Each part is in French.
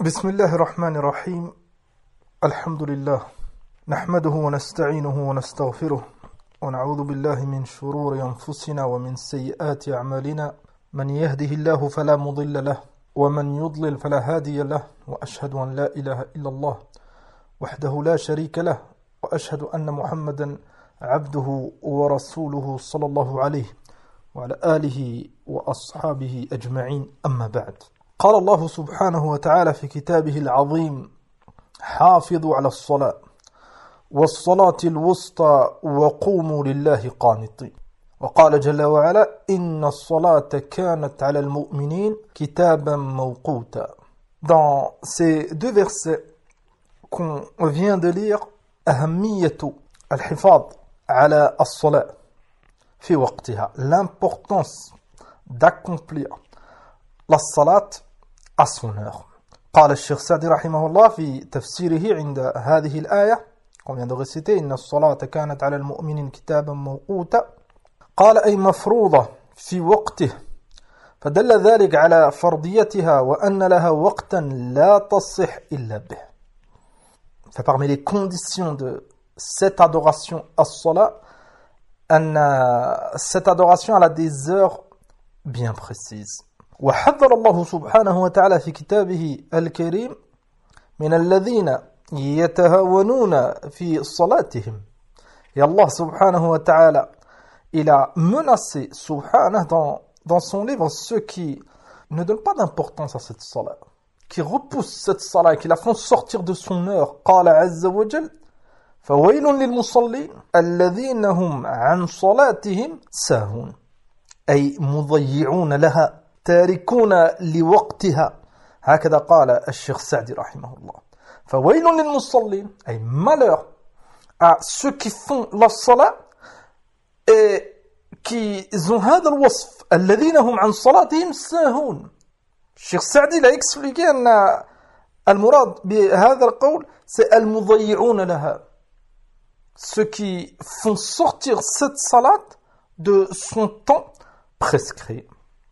بسم الله الرحمن الرحيم. الحمد لله نحمده ونستعينه ونستغفره ونعوذ بالله من شرور أنفسنا ومن سيئات أعمالنا من يهده الله فلا مضل له ومن يضلل فلا هادي له وأشهد أن لا إله إلا الله وحده لا شريك له وأشهد أن محمدا عبده ورسوله صلى الله عليه وعلى آله وأصحابه أجمعين. أما بعد، قال الله سبحانه وتعالى في كتابه العظيم: حافظوا على الصلاة والصلاة الوسطى وقوموا لله قانتين. وقال جل وعلا: إن الصلاة كانت على المؤمنين كتابا موقوتا. Dans ces deux versets qu'on vient de lire, أهمية الحفاظ على الصلاة في وقتها, l'importance d'accomplir la salat à son heure. قال الشيخ سعدي رحمه الله في تفسيره عند هذه الآية qu'on vient de réciter: إن الصلاة كانت على المؤمنين كتابا موقوتا. قال أي مفروضة في وقته، فدل ذلك على فرضيتها وأن لها وقتا لا تصح إلا به. فparmi les conditions de cette adoration as-salat, cette adoration elle a des heures bien précises. وحذر الله سبحانه وتعالى في كتابه الكريم من الذين يتهاونون في صلاتهم. Et Allah subhanahu wa ta'ala, il a menacé subhanahu dans son livre ceux qui ne donnent pas d'importance à cette salat, qui repoussent cette salat et qui la font sortir de son heure. قال عز وجل: فويل للمصلين الذين هم عن صلاتهم ساهون، أي مضيعون لها تاركون لوقتها. هكذا قال الشيخ سعدي رحمه الله. فويل للمصلين، أي malheur à ceux qui font la salat et qui ont هذا الوصف الذين هم عن صلاتهم ساهون. الشيخ سعدي l'a expliqué أن المراد بهذا القول c'est المضيعون لها, ceux qui font sortir cette salat de son temps prescrit.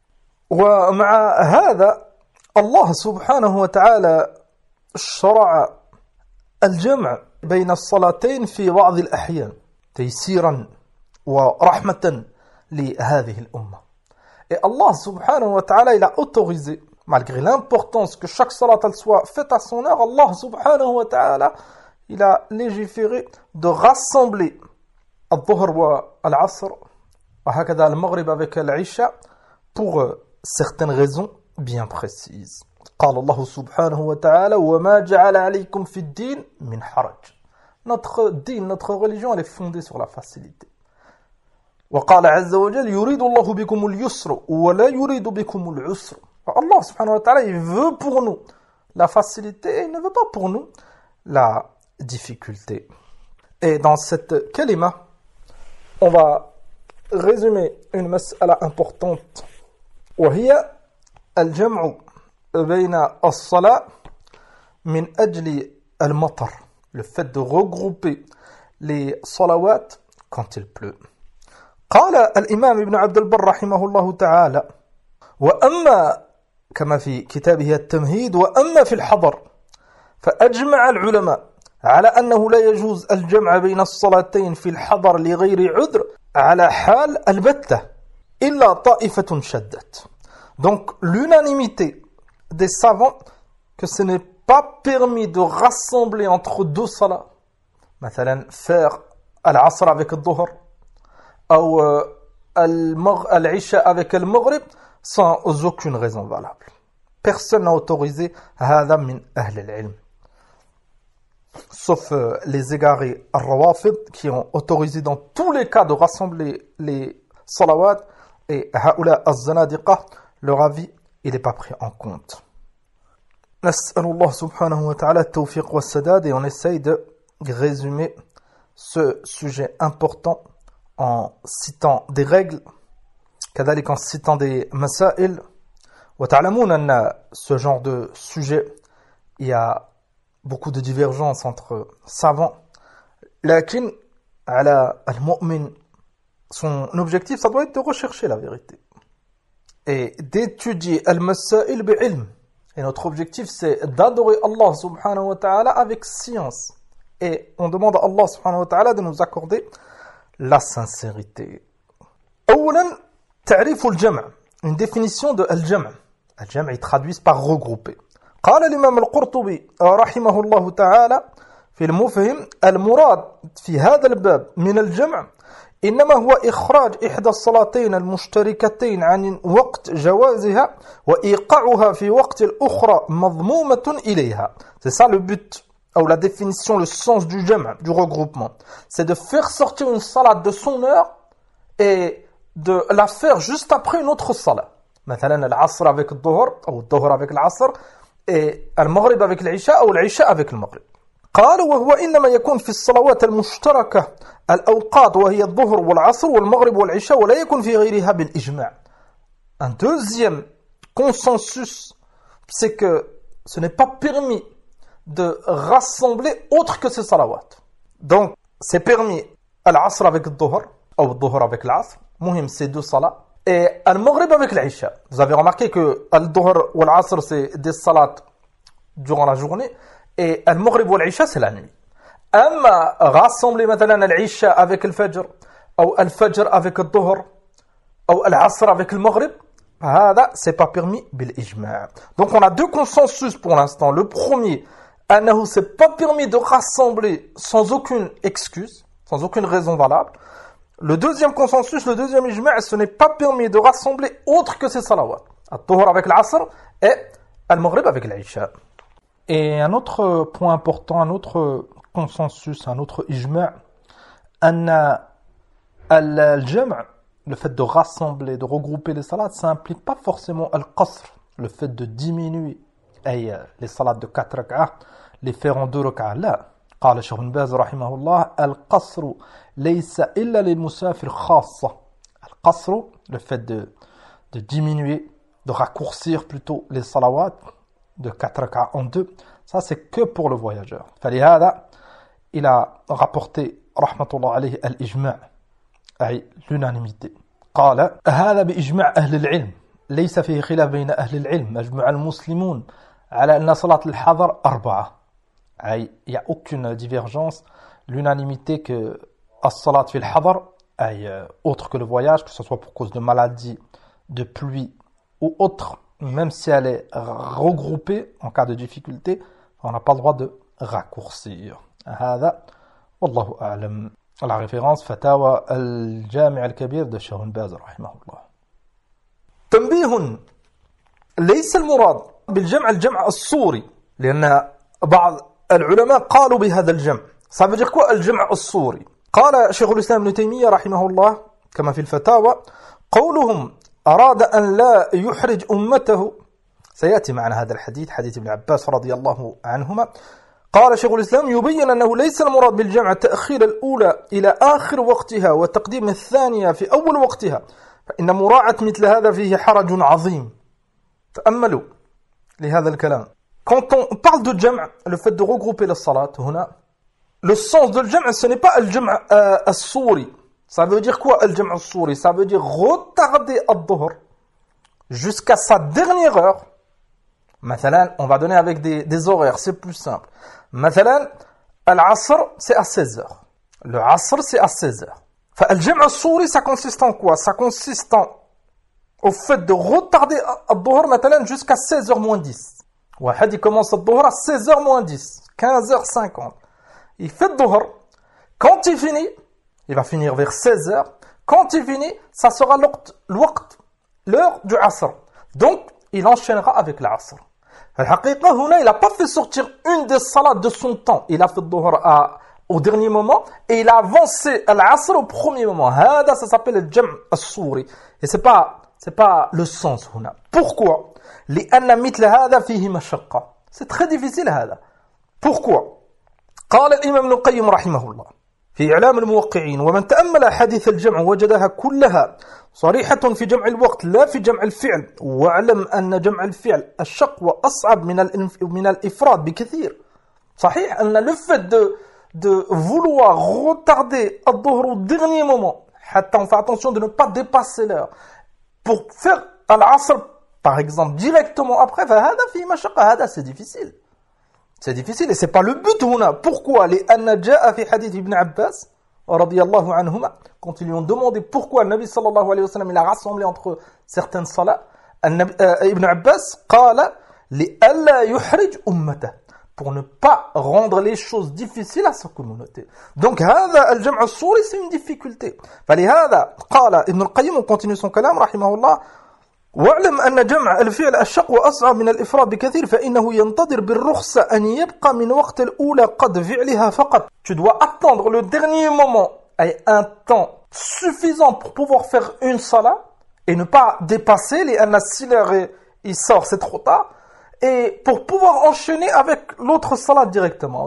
ومع هذا الله سبحانه وتعالى شرع الجمع بين الصلاتين في بعض الأحيان تيسيرا ورحمة لهذه الأمة. Et Allah subhanahu wa ta'ala, il a autorisé, malgré l'importance que chaque salat elle soit faite à son heure, Allah subhanahu wa ta'ala, il a légiféré de rassembler al-Dhuhr wa al-Asr, وهكذا al-Maghrib avec al-Isha, pour certaines raisons bien précises. قال الله سبحانه وتعالى: وما جعل عليكم في الدين من حرج. Notre dîn, notre religion, elle est fondée sur la facilité. وقال عز وجل: يريد الله بكم اليسر ولا يريد بكم العسر. Allah subhanahu wa ta'ala, il veut pour nous la facilité et il ne veut pas pour nous la difficulté. Et dans cette kalima, on va résumer une mas'ala importante, وهي الجمع بين الصلاة من أجل المطر, le fait de regrouper les salawat quand il pleut. قال الإمام ابن عبد البر رحمه الله تعالى: وأما كما في كتابه التمهيد: وأما في الحضر فأجمع العلماء على أنه لا يجوز الجمع بين الصلاتين في الحضر لغير عذر على حال البتة إلا طائفة شدت. Donc l'unanimité des savants que ce n'est pas permis de rassembler entre deux salats, مثلا faire al-Asr avec le Dhuhr ou al-Isha avec le Maghrib, sans aucune raison valable. Personne n'a autorisé هذا من أهل العلم, sauf les égarés al-Rawafid qui ont autorisé dans tous les cas de rassembler les salawat, et هؤلاء الزنادقة, leur avis il n'est pas pris en compte. نسأل الله سبحانه وتعالى التوفيق والسداد, et on essaye de résumer ce sujet important en citant des règles, كذلك en citant des masail. وتعلمون أن ce genre de sujet, il y a beaucoup de divergences entre savants, لكن على المؤمن, son objectif ça doit être de rechercher la vérité et d'étudier al-masail bi'ilm, Et notre objectif, c'est d'adorer Allah subhanahu wa ta'ala avec science. Et on demande à Allah subhanahu wa ta'ala de nous accorder la sincérité. أولا تعريف الجمع. Une définition de الجمع. الجمع ils traduisent par regrouper. قال الإمام القرطبي رحمه الله تعالى في المفهم المراد في هذا الباب من الجمع إنما هو إخراج إحدى الصلاتين المشتركتين عن وقت جوازها وإيقاعها في وقت الأخرى مضمومة إليها. C'est ça le but, ou la définition, le sens du jam', du regroupement. C'est de faire sortir une salat de son heure et de la faire juste après une autre salat. مثلا العصر avec le dhuhr, ou le dhuhr avec l'asr, et المغرب avec l'isha, ou l'isha avec le maghrib. قال وهو إنما يكون في الصلوات المشتركة الأوقات وهي الظهر والعصر والمغرب والعشاء ولا يكون في غيرها بالإجماع. Un deuxième consensus, c'est que ce n'est pas permis de rassembler autre que ces salawats. Donc, c'est permis al-asr avec le dhuhr, ou le dhuhr avec l'asr, muhim c'est deux salats, et al-maghrib avec l'isha. Vous avez remarqué que al-dhuhr ou l'asr c'est des salats durant la journée, et al-maghrib ou l'isha c'est la nuit. أما rassembler مثلا العشاء avec le fajr ou le fajr avec le dhuhr ou l'asr avec le maghrib, هذا c'est pas permis بالإجماع. Donc on a deux consensus pour l'instant. Le premier, أنه c'est pas permis de rassembler sans aucune excuse, sans aucune raison valable. Le deuxième consensus, le deuxième ijma', ce n'est pas permis de rassembler autre que ces salawats. Al-dhuhr avec l'asr et al-maghrib avec l'isha. Et un autre point important, un autre consensus, un autre ijma', أن الجمع, le fait de rassembler, de regrouper les salats, ça implique pas forcément al-qasr, le fait de diminuer les salats de 4 rak'ah, les faire en 2 rak'ah. لا. قال شيخ بن باز رحمه الله القصر ليس إلا للمسافر خاصة. القصر, le fait de diminuer, de raccourcir plutôt les salawats de 4 rak'ah en 2, ça c'est que pour le voyageur. فلهذا il a rapporté رحمة الله عليه الإجماع, أي l'unanimité. قال هذا بإجماع أهل العلم ليس فيه خلاف بين أهل العلم أجمع المسلمون على أن صلاة الحضر 4. أي il n'y a aucune divergence, l'unanimité que الصلاة في الحضر, أي autre que le voyage, que ce soit pour cause de maladie, de pluie ou autre, même si elle est regroupée en cas de difficulté, on n'a pas le droit de raccourcir. هذا والله أعلم. La référence فتاوى الجامع الكبير de شيخ بن باز رحمه الله. تنبيه ليس المراد بالجمع الجمع الصوري, لأن بعض العلماء قالوا بهذا الجمع. Ça veut dire quoi الجمع الصوري؟ قال شيخ الإسلام ابن تيمية رحمه الله كما في الفتاوى قولهم أراد أن لا يحرج أمته, سيأتي معنا هذا الحديث, حديث ابن عباس رضي الله عنهما. قال شيخ الإسلام يبين أنه ليس المراد بالجمع تأخير الأولى إلى آخر وقتها وتقديم الثانية في أول وقتها, فإن مراعاة مثل هذا فيه حرج عظيم. تأملوا لهذا الكلام. Quand on parle de jam', le fait de regrouper les salats, le sens de jam', ce n'est pas le jam' al-souri. Ça veut dire quoi le jam' al-souri? Ça veut dire retarder al-dhuhr jusqu'à sa dernière heure. مثلا, on va donner avec des horaires, c'est plus simple. مثلا, al-asr, c'est à 16h. Le asr, c'est à 16h. Al-jam' al-souri, ça consiste en quoi? Ça consiste au fait de retarder al-dhuhr مثلا jusqu'à 16h moins 10. واحد commence al-dhuhr à 16h moins 10, 15h50. Il fait le dhuhr. Quand il finit, il va finir vers 16h. Quand il finit, ça sera l'heure du asr. Donc, il enchaînera avec l'asr. الحقيقة هنا, il n'a pas fait sortir une des salades de son temps. Il a fait le dhuhr au dernier moment et il a avancé l'asr au premier moment. هذا, ça s'appelle le jam' al-souri. Et c'est pas le sens هنا. Pourquoi? لأن مثل هذا فيه مشقة. C'est très difficile هذا. Pourquoi? قال الإمام ابن القيم رحمه الله في إعلام الموقعين ومن تأمل حديث الجمع وجدها كلها صريحة في جمع الوقت لا في جمع الفعل, واعلم أن جمع الفعل الشق وأصعب من الإفراد بكثير. صحيح أن le fait de vouloir retarder الظهر au dernier moment, حتى on fait attention de ne pas dépasser l'heure, pour faire al-asr par exemple, directement après, فهذا فيه مشقة, هذا c'est difficile. C'est difficile et c'est pas le but هنا. Pourquoi? لأن جاء في حديث ابن عباس رضي الله عنهما, quand ils lui ont demandé pourquoi le Nabi sallallahu alayhi wa sallam il a rassemblé entre certaines salats, Ibn Abbas قال لألا يحرج أمته, pour ne pas rendre les choses difficiles à sa communauté. Donc هذا الجمع الصوري c'est une difficulté. فلهذا قال ابن القيم, on continue son كلام رحمه الله, واعلم أن جمع الفعل أشق وأصعب من الإفراد بكثير فإنه ينتظر بالرخصة أن يبقى من وقت الأولى قد فعلها فقط. Tu dois attendre le dernier moment et un temps suffisant pour pouvoir faire une salat et ne pas dépasser les anna, si l'heure il sort c'est trop tard, et pour pouvoir enchaîner avec l'autre salat directement.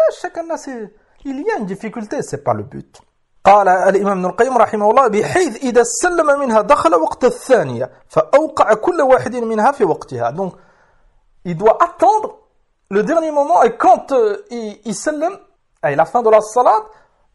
Il y a une difficulté, c'est pas le but. قال الإمام ابن القيم رحمه الله بحيث إذا سلم منها دخل وقت الثانية فأوقع كل واحد منها في وقتها. Donc il doit attendre le dernier moment et quand il sallam, à la fin de la salat,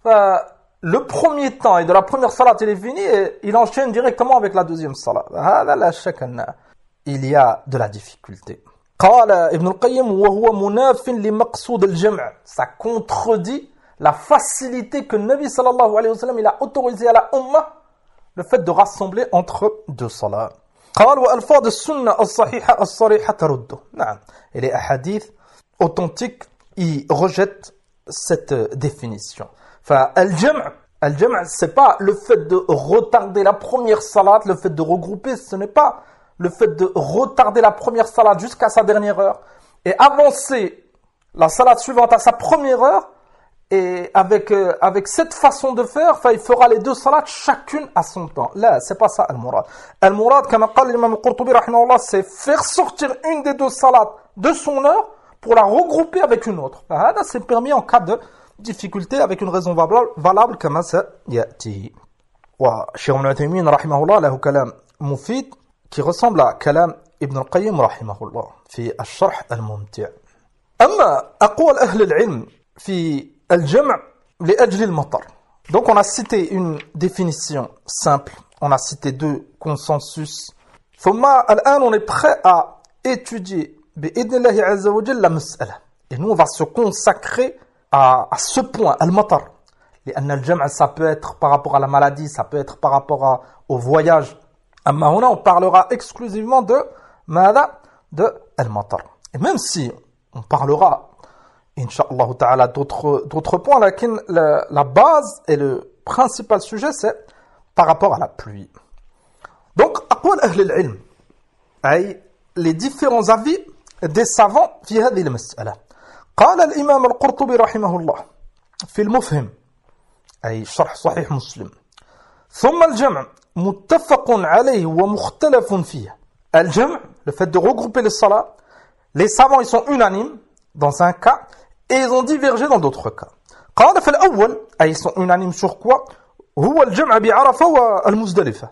le premier temps et de la première salat il est fini et il enchaîne directement avec la deuxième salat. هذا لا شك أن il y a de la difficulté. قال ابن القيم وهو مناف لمقصود الجمع. Ça contredit la facilité que Nabi sallallahu alayhi wa sallam il a autorisé à la Ummah, le fait de rassembler entre deux salats. قال وألفاظ السنة الصحيحة الصريحة ترده. نعم. Et les hadiths authentiques, ils rejettent cette définition. فالجمع, c'est pas le fait de retarder la première salat, le fait de regrouper, ce n'est pas le fait de retarder la première salat jusqu'à sa dernière heure et avancer la salat suivante à sa première heure. Et avec cette façon de faire, il fera les deux salats chacune à son temps. Là, c'est pas ça al-murad. Al-murad, comme a dit l'imam al-Qurtubi rahimahullah, c'est faire sortir une des deux salats de son heure pour la regrouper avec une autre. Là, c'est permis en cas de difficulté avec une raison valable comme ça yati. Wa Cheikh Ibn Uthaymin rahimahullah lahu kalam mufid qui ressemble à kalam Ibn al-Qayyim rahimahullah fi al-Sharh al-Mumti'. Amma aqwal ahli al-ilm fi al-jam' li ajli al-matar. Donc on a cité une définition simple, on a cité deux consensus. Thumma al-an on est prêt à étudier bi'idnillahi azza wa jalla la mas'ala. Et nous on va se consacrer à ce point, al-matar. لأن الجمع ça peut être par rapport à la maladie, ça peut être par rapport au voyage. Amma huna on parlera exclusivement de mada, de al-matar. Et même si on parlera Inch'Allah ta'ala d'autres points, la base et le principal sujet c'est par rapport à la pluie. Donc, aqwal ahli al-ilm, ay les différents avis des savants في هذه المسألة. قال الإمام القرطبي رحمه الله في المفهم أي شرح صحيح مسلم ثم الجمع متفق عليه ومختلف فيه. الجمع, le fait de regrouper les salats, les savants ils sont unanimes dans un cas et ils ont divergé dans d'autres cas. قال في الأول, ils sont unanimes sur quoi? هو الجمع بعرفة والمزدلفة.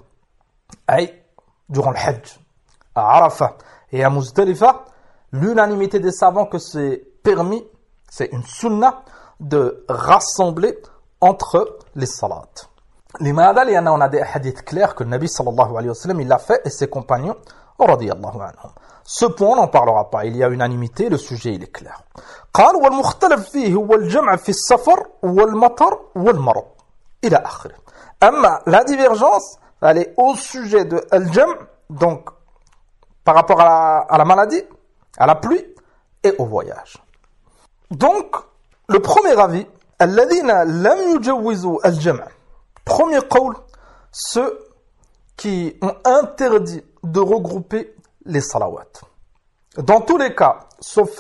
أي durant le Hajj, à Arafah et à Muzdalifa, l'unanimité des savants que c'est permis, c'est une sunnah de rassembler entre les salats. لماذا؟ لأن on a des hadiths clairs que le Nabi sallallahu alayhi wa sallam il l'a fait et ses compagnons radiyallahu anhum. Ce point on n'en parlera pas, il y a unanimité, le sujet il est clair. قال والمختلف فيه هو الجمع في السفر والمطر والمرض إلى آخره. أما la divergence elle est au sujet de al-jam', donc par rapport à la maladie, à la pluie et au voyage. Donc le premier avis, الذين لم يجوزوا الجمع, premier qawl, ceux qui ont interdit de regrouper les salawat. Dans tous les cas, sauf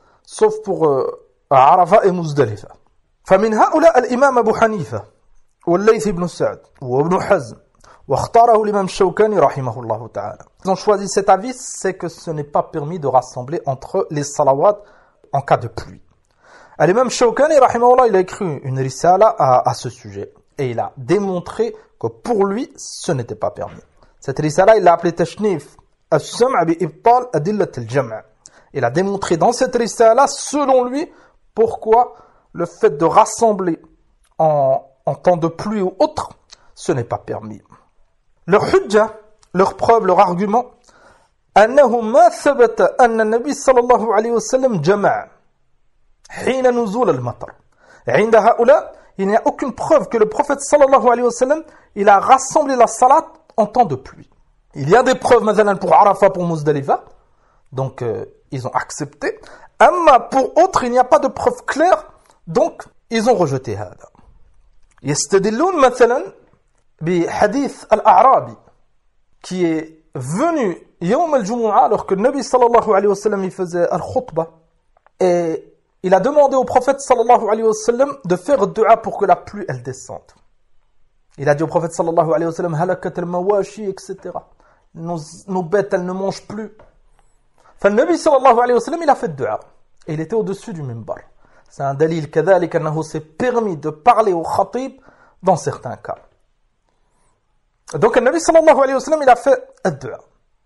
pour Arafah et Muzdalifa. فمن هؤلاء الإمام أبو حنيفة والليث بن سعد وابن حزم واختاره الإمام الشوكاني رحمه الله تعالى. Ils ont choisi cet avis, c'est que ce n'est pas permis de rassembler entre les salawat en cas de pluie. L'imam Shawkani rahimahullah, il a écrit une risala à ce sujet et il a démontré que pour lui ce n'était pas permis. Cette risala il l'a appelée Tashnif as-Sam' bi ibtal adillat al-jam'. Il a démontré dans cette risala selon lui pourquoi le fait de rassembler en temps de pluie ou autre ce n'est pas permis. Leur hujja, leur preuve, leur argument أنه ما ثبت أن النبي صلى الله عليه وسلم جمع حين نزول المطر. عند هؤلاء, il n'y a aucune preuve que le prophète sallallahu alayhi wa sallam, il a rassemblé la salat en temps de pluie. Il y a des preuves مثلا pour Arafat, pour Muzdalifa, donc ils ont accepté. Amma pour autres, il n'y a pas de preuve claire, donc ils ont rejeté هذا. يستدلون مثلا بحديث الأعرابي qui est venu يوم الجمعة alors que le Nabi sallallahu alayhi wa sallam il faisait al-khutbah et il a demandé au prophète sallallahu alayhi wa sallam de faire dua pour que la pluie elle descende. Il a dit au prophète sallallahu alayhi wa sallam halakat al-mawashi, etc. Nos bêtes elles ne mangent plus. Enfin, le Nabi sallallahu alayhi wa sallam il a fait dua et il était au-dessus du minbar. C'est un dalil كذلك أنه s'est permis de parler au khatib dans certains cas. Donc le Nabi sallallahu alayhi wa sallam il a fait dua.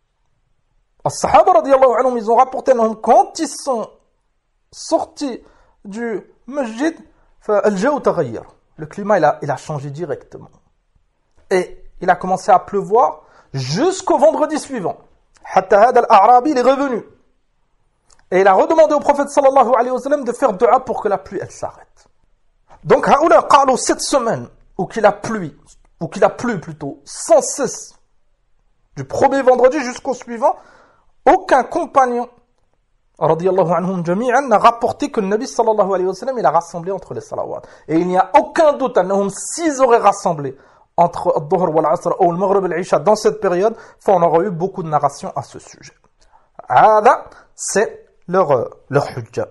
Les Sahaba radiyallahu anhum ils ont rapporté quand ils sont sortis du masjid, le climat il a changé directement. Et il a commencé à pleuvoir jusqu'au vendredi suivant. Hatta hada al-A'rabi il est revenu. Et il a redemandé au prophète sallallahu alayhi wa sallam de faire dua pour que la pluie elle s'arrête. Donc haoula qalu cette semaine où qu'il a plu plutôt sans cesse du premier vendredi jusqu'au suivant, aucun compagnon radiyallahu anhum jami'an n'a rapporté que le Nabi sallallahu alayhi wa sallam il a rassemblé entre les salawats. Et il n'y a aucun doute annahum s'ils auraient rassemblé entre al-Dhuhr wal-Asr ou le Maghrib et l'Isha dans cette période, on aurait eu beaucoup de narrations à ce sujet. Hada, c'est leur hujja.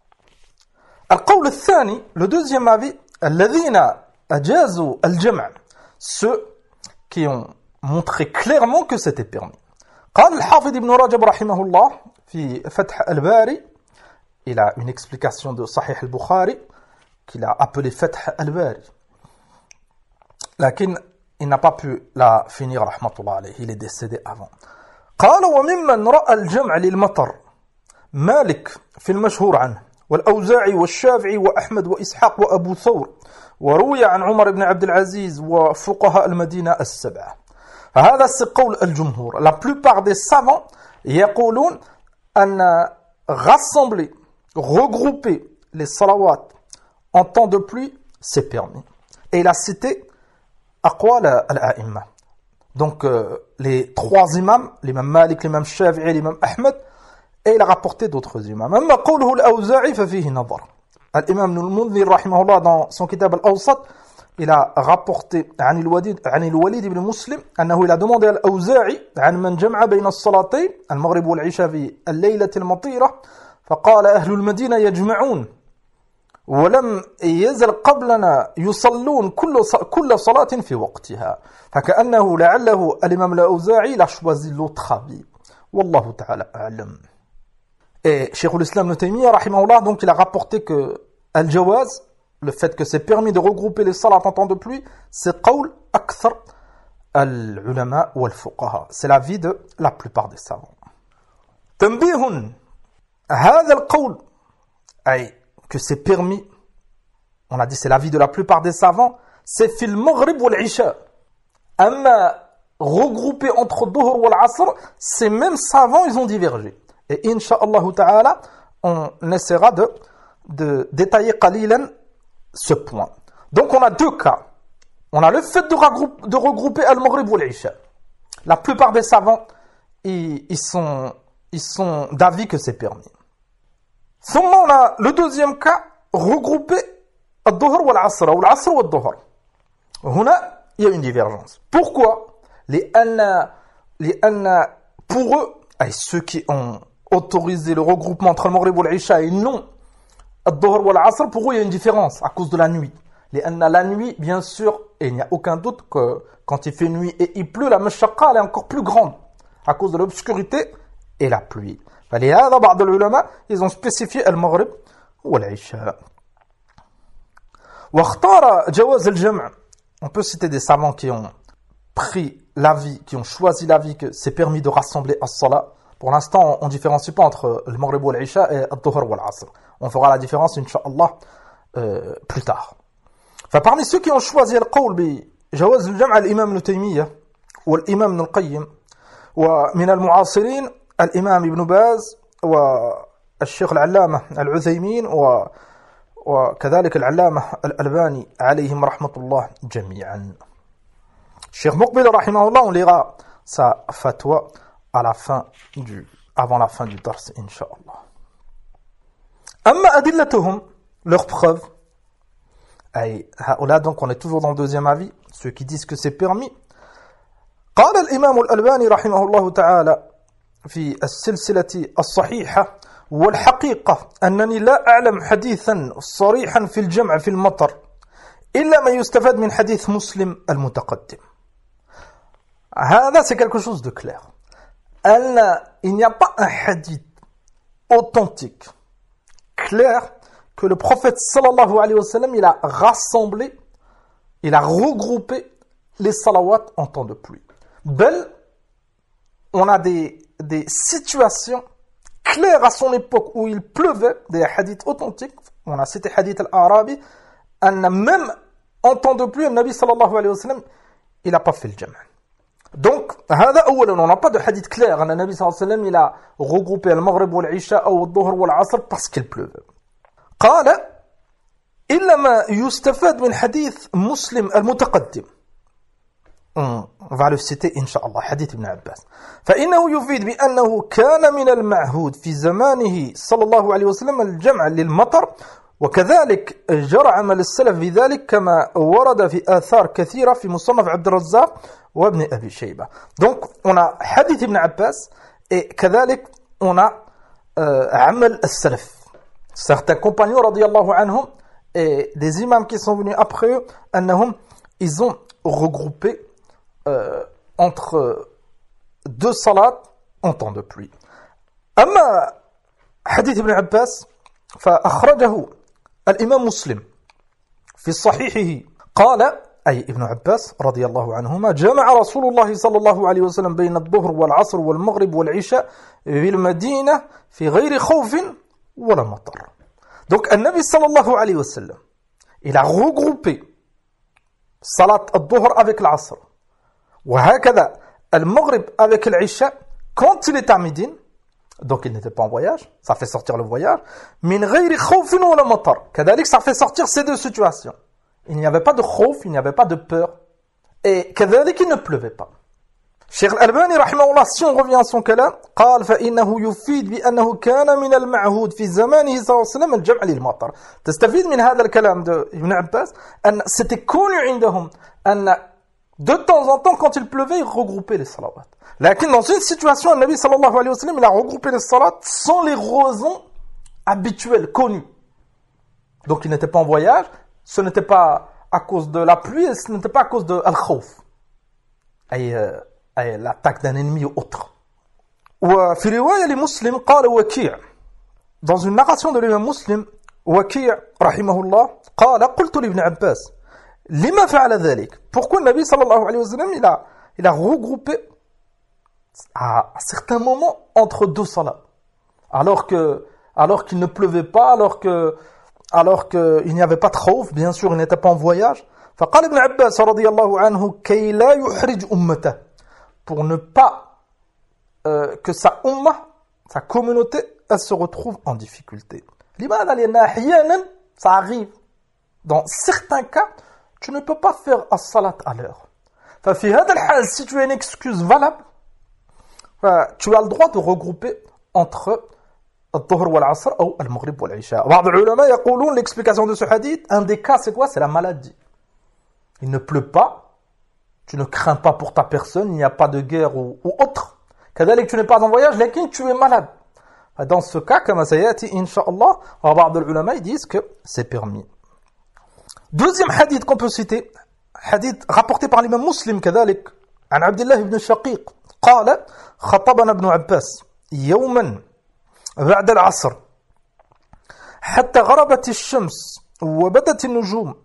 Al-Qawl al-Thani, le deuxième avis, alladhina ajazu al-jam', ceux qui ont montré clairement que c'était permis. قال الحافظ ابن رجب رحمه الله في فتح الباري, il a une explication de Sahih al-Bukhari qu'il a appelé Fath al-Bari. Lakin il n'a pas pu la finir rahmatullah alayhi, il est décédé avant. قال وممن رأى الجمع للمطر مالك في المشهور عنه والأوزاعي والشافعي وأحمد وإسحاق وأبو ثور وروي عن عمر بن عبد العزيز وفقهاء المدينة السبعة. هذا قول الجمهور. La plupart des savants يقولون أن rassembler, regrouper les salawats en temps de pluie, c'est permis. Et il a cité أقوال الأئمة. Donc les trois imams, l'imam Malik, l'imam Shafi'i, l'imam Ahmed, et il a rapporté d'autres imams. أما قوله الأوزاعي ففيه نظر. الإمام المنذر رحمه الله dans son kitab al-Awsat, il a rapporté عن الوليد بن مسلم أنه il a demandé à الأوزاعي عن من جمع بين الصلاتين المغرب والعشاء في الليلة المطيرة فقال أهل المدينة يجمعون ولم يزل قبلنا يصلون كل صلاة في وقتها فكأنه لعله الإمام الأوزاعي l'a choisi l'autre avis والله تعالى أعلم. Et Cheikh al-Islam Ibn Taymiyyah rahimahullah, donc il a rapporté que al-jawaz, le fait que c'est permis de regrouper les salats en temps de pluie, c'est qawl akthar al-ulama wal-fuqaha. C'est l'avis de la plupart des savants. Tanbihun, hadha al-qawl, que c'est permis, on a dit c'est l'avis de la plupart des savants, c'est fil maghrib wal-isha. Amma regrouper entre dhuhr wal-asr, ces mêmes savants, ils ont divergé. Et incha'Allah ta'ala, on essaiera de détailler qalilan ce point. Donc on a deux cas. On a le fait de regrouper al-maghrib ou l'isha. La plupart des savants, ils sont d'avis que c'est permis. Seulement on a le deuxième cas, regrouper al-dhuhr ou al-asr, ou al-asr ou al-dhuhr. Huna, il y a une divergence. Pourquoi? Pour eux, ceux qui ont autorisé le regroupement entre le maghrib ou l'isha et non al-dhuhr ou al-asr, pour eux il y a une différence à cause de la nuit. La nuit, bien sûr, et il n'y a aucun doute que quand il fait nuit et il pleut, la mashaqqa elle est encore plus grande à cause de l'obscurité et la pluie. فلهذا بعض العلماء ils ont spécifié al-maghrib ou l'isha. واختار جواز الجمع. On peut citer des savants qui ont pris l'avis, qui ont choisi l'avis que c'est permis de rassembler as-salat. Pour l'instant, on ne différencie pas entre le maghrib ou l'isha et al-dhuhr ou al-asr. On fera la différence, incha'Allah, plus tard. Parmi ceux qui ont choisi le qawl bi jawaz al-jam' al-imam Ibn Taymiyyah ou l'imam Ibn al-Qayyim wa min al-mu'asirin الإمام ابن باز والشيخ العلامة العثيمين وكذلك العلامة الألباني عليهم رحمة الله جميعا. Cheikh Muqbil rahimahullah, on lira sa fatwa à la fin avant la fin du dars, Inch'Allah. Amma adillatuhum, leurs preuves. Là, donc, on est toujours dans le deuxième avis, ceux qui disent que c'est permis. قال الإمام الألباني رحمه الله تعالى في السلسلة الصحيحة والحقيقة أنني لا أعلم حديثا صريحا في الجمع في المطر إلا ما يستفاد من حديث مسلم المتقدم. هذا c'est quelque chose de clair. Il n'y a pas un hadith authentique, clair, que le prophète sallallahu alayhi wa sallam, il a rassemblé, il a regroupé les salawats en temps de pluie. Bel, on a des situations claires à son époque où il pleuvait, des hadiths authentiques. On a cité hadith al-Arabi, même en temps de pluie, le Nabi sallallahu alayhi wa sallam, il n'a pas fait le jam'. Donc, on n'a pas de hadith clair. Le Nabi sallallahu alayhi wa sallam, il a regroupé le Maghrib ou l'Isha ou le Dhuhr ou l'Asr parce qu'il pleuvait. قال إلا ما يستفاد من حديث مسلم المتقدم. On va le citer إن شاء الله حديث ابن عباس. فإنه يفيد بأنه كان من المعهود في زمانه صلى الله عليه وسلم الجمع للمطر وكذلك جرى عمل السلف في ذلك كما ورد في آثار كثيرة في مصنف عبد الرزاق وابن أبي شيبة. Donc on a حديث ابن عباس et كذلك on a عمل السلف. Certains compagnons radiyallahu anhum et des imams qui sont venus après eux, ils ont regroupé entre deux salats en temps de pluie. أما حديث ابن عباس فأخرجه الإمام مسلم في صحيحه قال أي ابن عباس رضي الله عنهما جمع رسول الله صلى الله عليه وسلم بين الظهر والعصر والمغرب والعشاء في المدينة في غير خوف ولا مطر. Donc un Nabi sallallahu alayhi wa sallam, il a regroupé salat al-dhuhr avec l'asr, وهكذا al-maghrib avec l'isha quand il est à Médine, donc il n'était pas en voyage, ça fait sortir le voyage, min ghayri khawfin wala matar, كذلك ça fait sortir ces deux situations. Il n'y avait pas de khawf, il n'y avait pas de peur, et كذلك il ne pleuvait pas. Cheikh Al-Albani رحمه الله, si on revient à son kalam, قال فإنه يفيد بأنه كان من المعهود في زمانه صلى الله عليه وسلم الجمع للمطر. تستفيد من هذا الكلام de Ibn Abbas أن c'était connu عندهم أن de temps en temps quand il pleuvait ils regroupaient les salawats. لكن dans une situation le Nabi صلى الله عليه وسلم il a regroupé les salawats sans les raisons habituelles connues. Donc il n'était pas en voyage, ce n'était pas à cause de la pluie, et ce n'était pas à cause de al-khawf. L'attaque d'un ennemi ou autre. وفي رواية لمسلم قال وكيع, dans une narration de l'imam Muslim, وكيع رحمه الله قال قلت لابن عباس لما فعل ذلك, pourquoi le Nabi sallallahu alayhi wa sallam il a regroupé à certains moments entre deux salats alors qu'il ne pleuvait pas, alors qu'il n'y avait pas de khawf, bien sûr il n'était pas en voyage. فقال ابن عباس رضي الله عنه كي لا يحرج أمته, pour ne pas que sa ummah, sa communauté, elle se retrouve en difficulté. Ça arrive. Dans certains cas, tu ne peux pas faire as-salat à l'heure. Si tu as une excuse valable, tu as le droit de regrouper entre al-dhuhr wal-asr ou al-maghrib wal-isha. L'explication de ce hadith, un des cas, c'est quoi? C'est la maladie. Il ne pleut pas, tu ne crains pas pour ta personne, il n'y a pas de guerre ou autre. كذلك tu n'es pas en voyage, mais tu es malade. Dans ce cas, comme ça y est, Inch'Allah, بعض العلماء disent que c'est permis. Deuxième hadith qu'on peut citer, hadith rapporté par l'imam Muslim كذلك عن عبد الله بن شقيق قال خطبنا ابن عباس يوما بعد العصر حتى غربت الشمس وبدت النجوم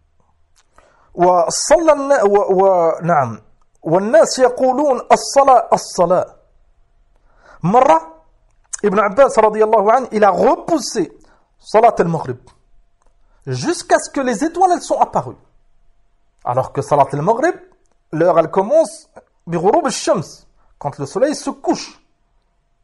نعم والناس يقولون الصلاة مرة Ibn Abbas radiyallahu anhu, il a repoussé Salat al-Maghrib jusqu'à ce que les étoiles elles sont apparues. Alors que Salat al-Maghrib, l'heure elle commence bi ghurub al-shams, quand le soleil se couche.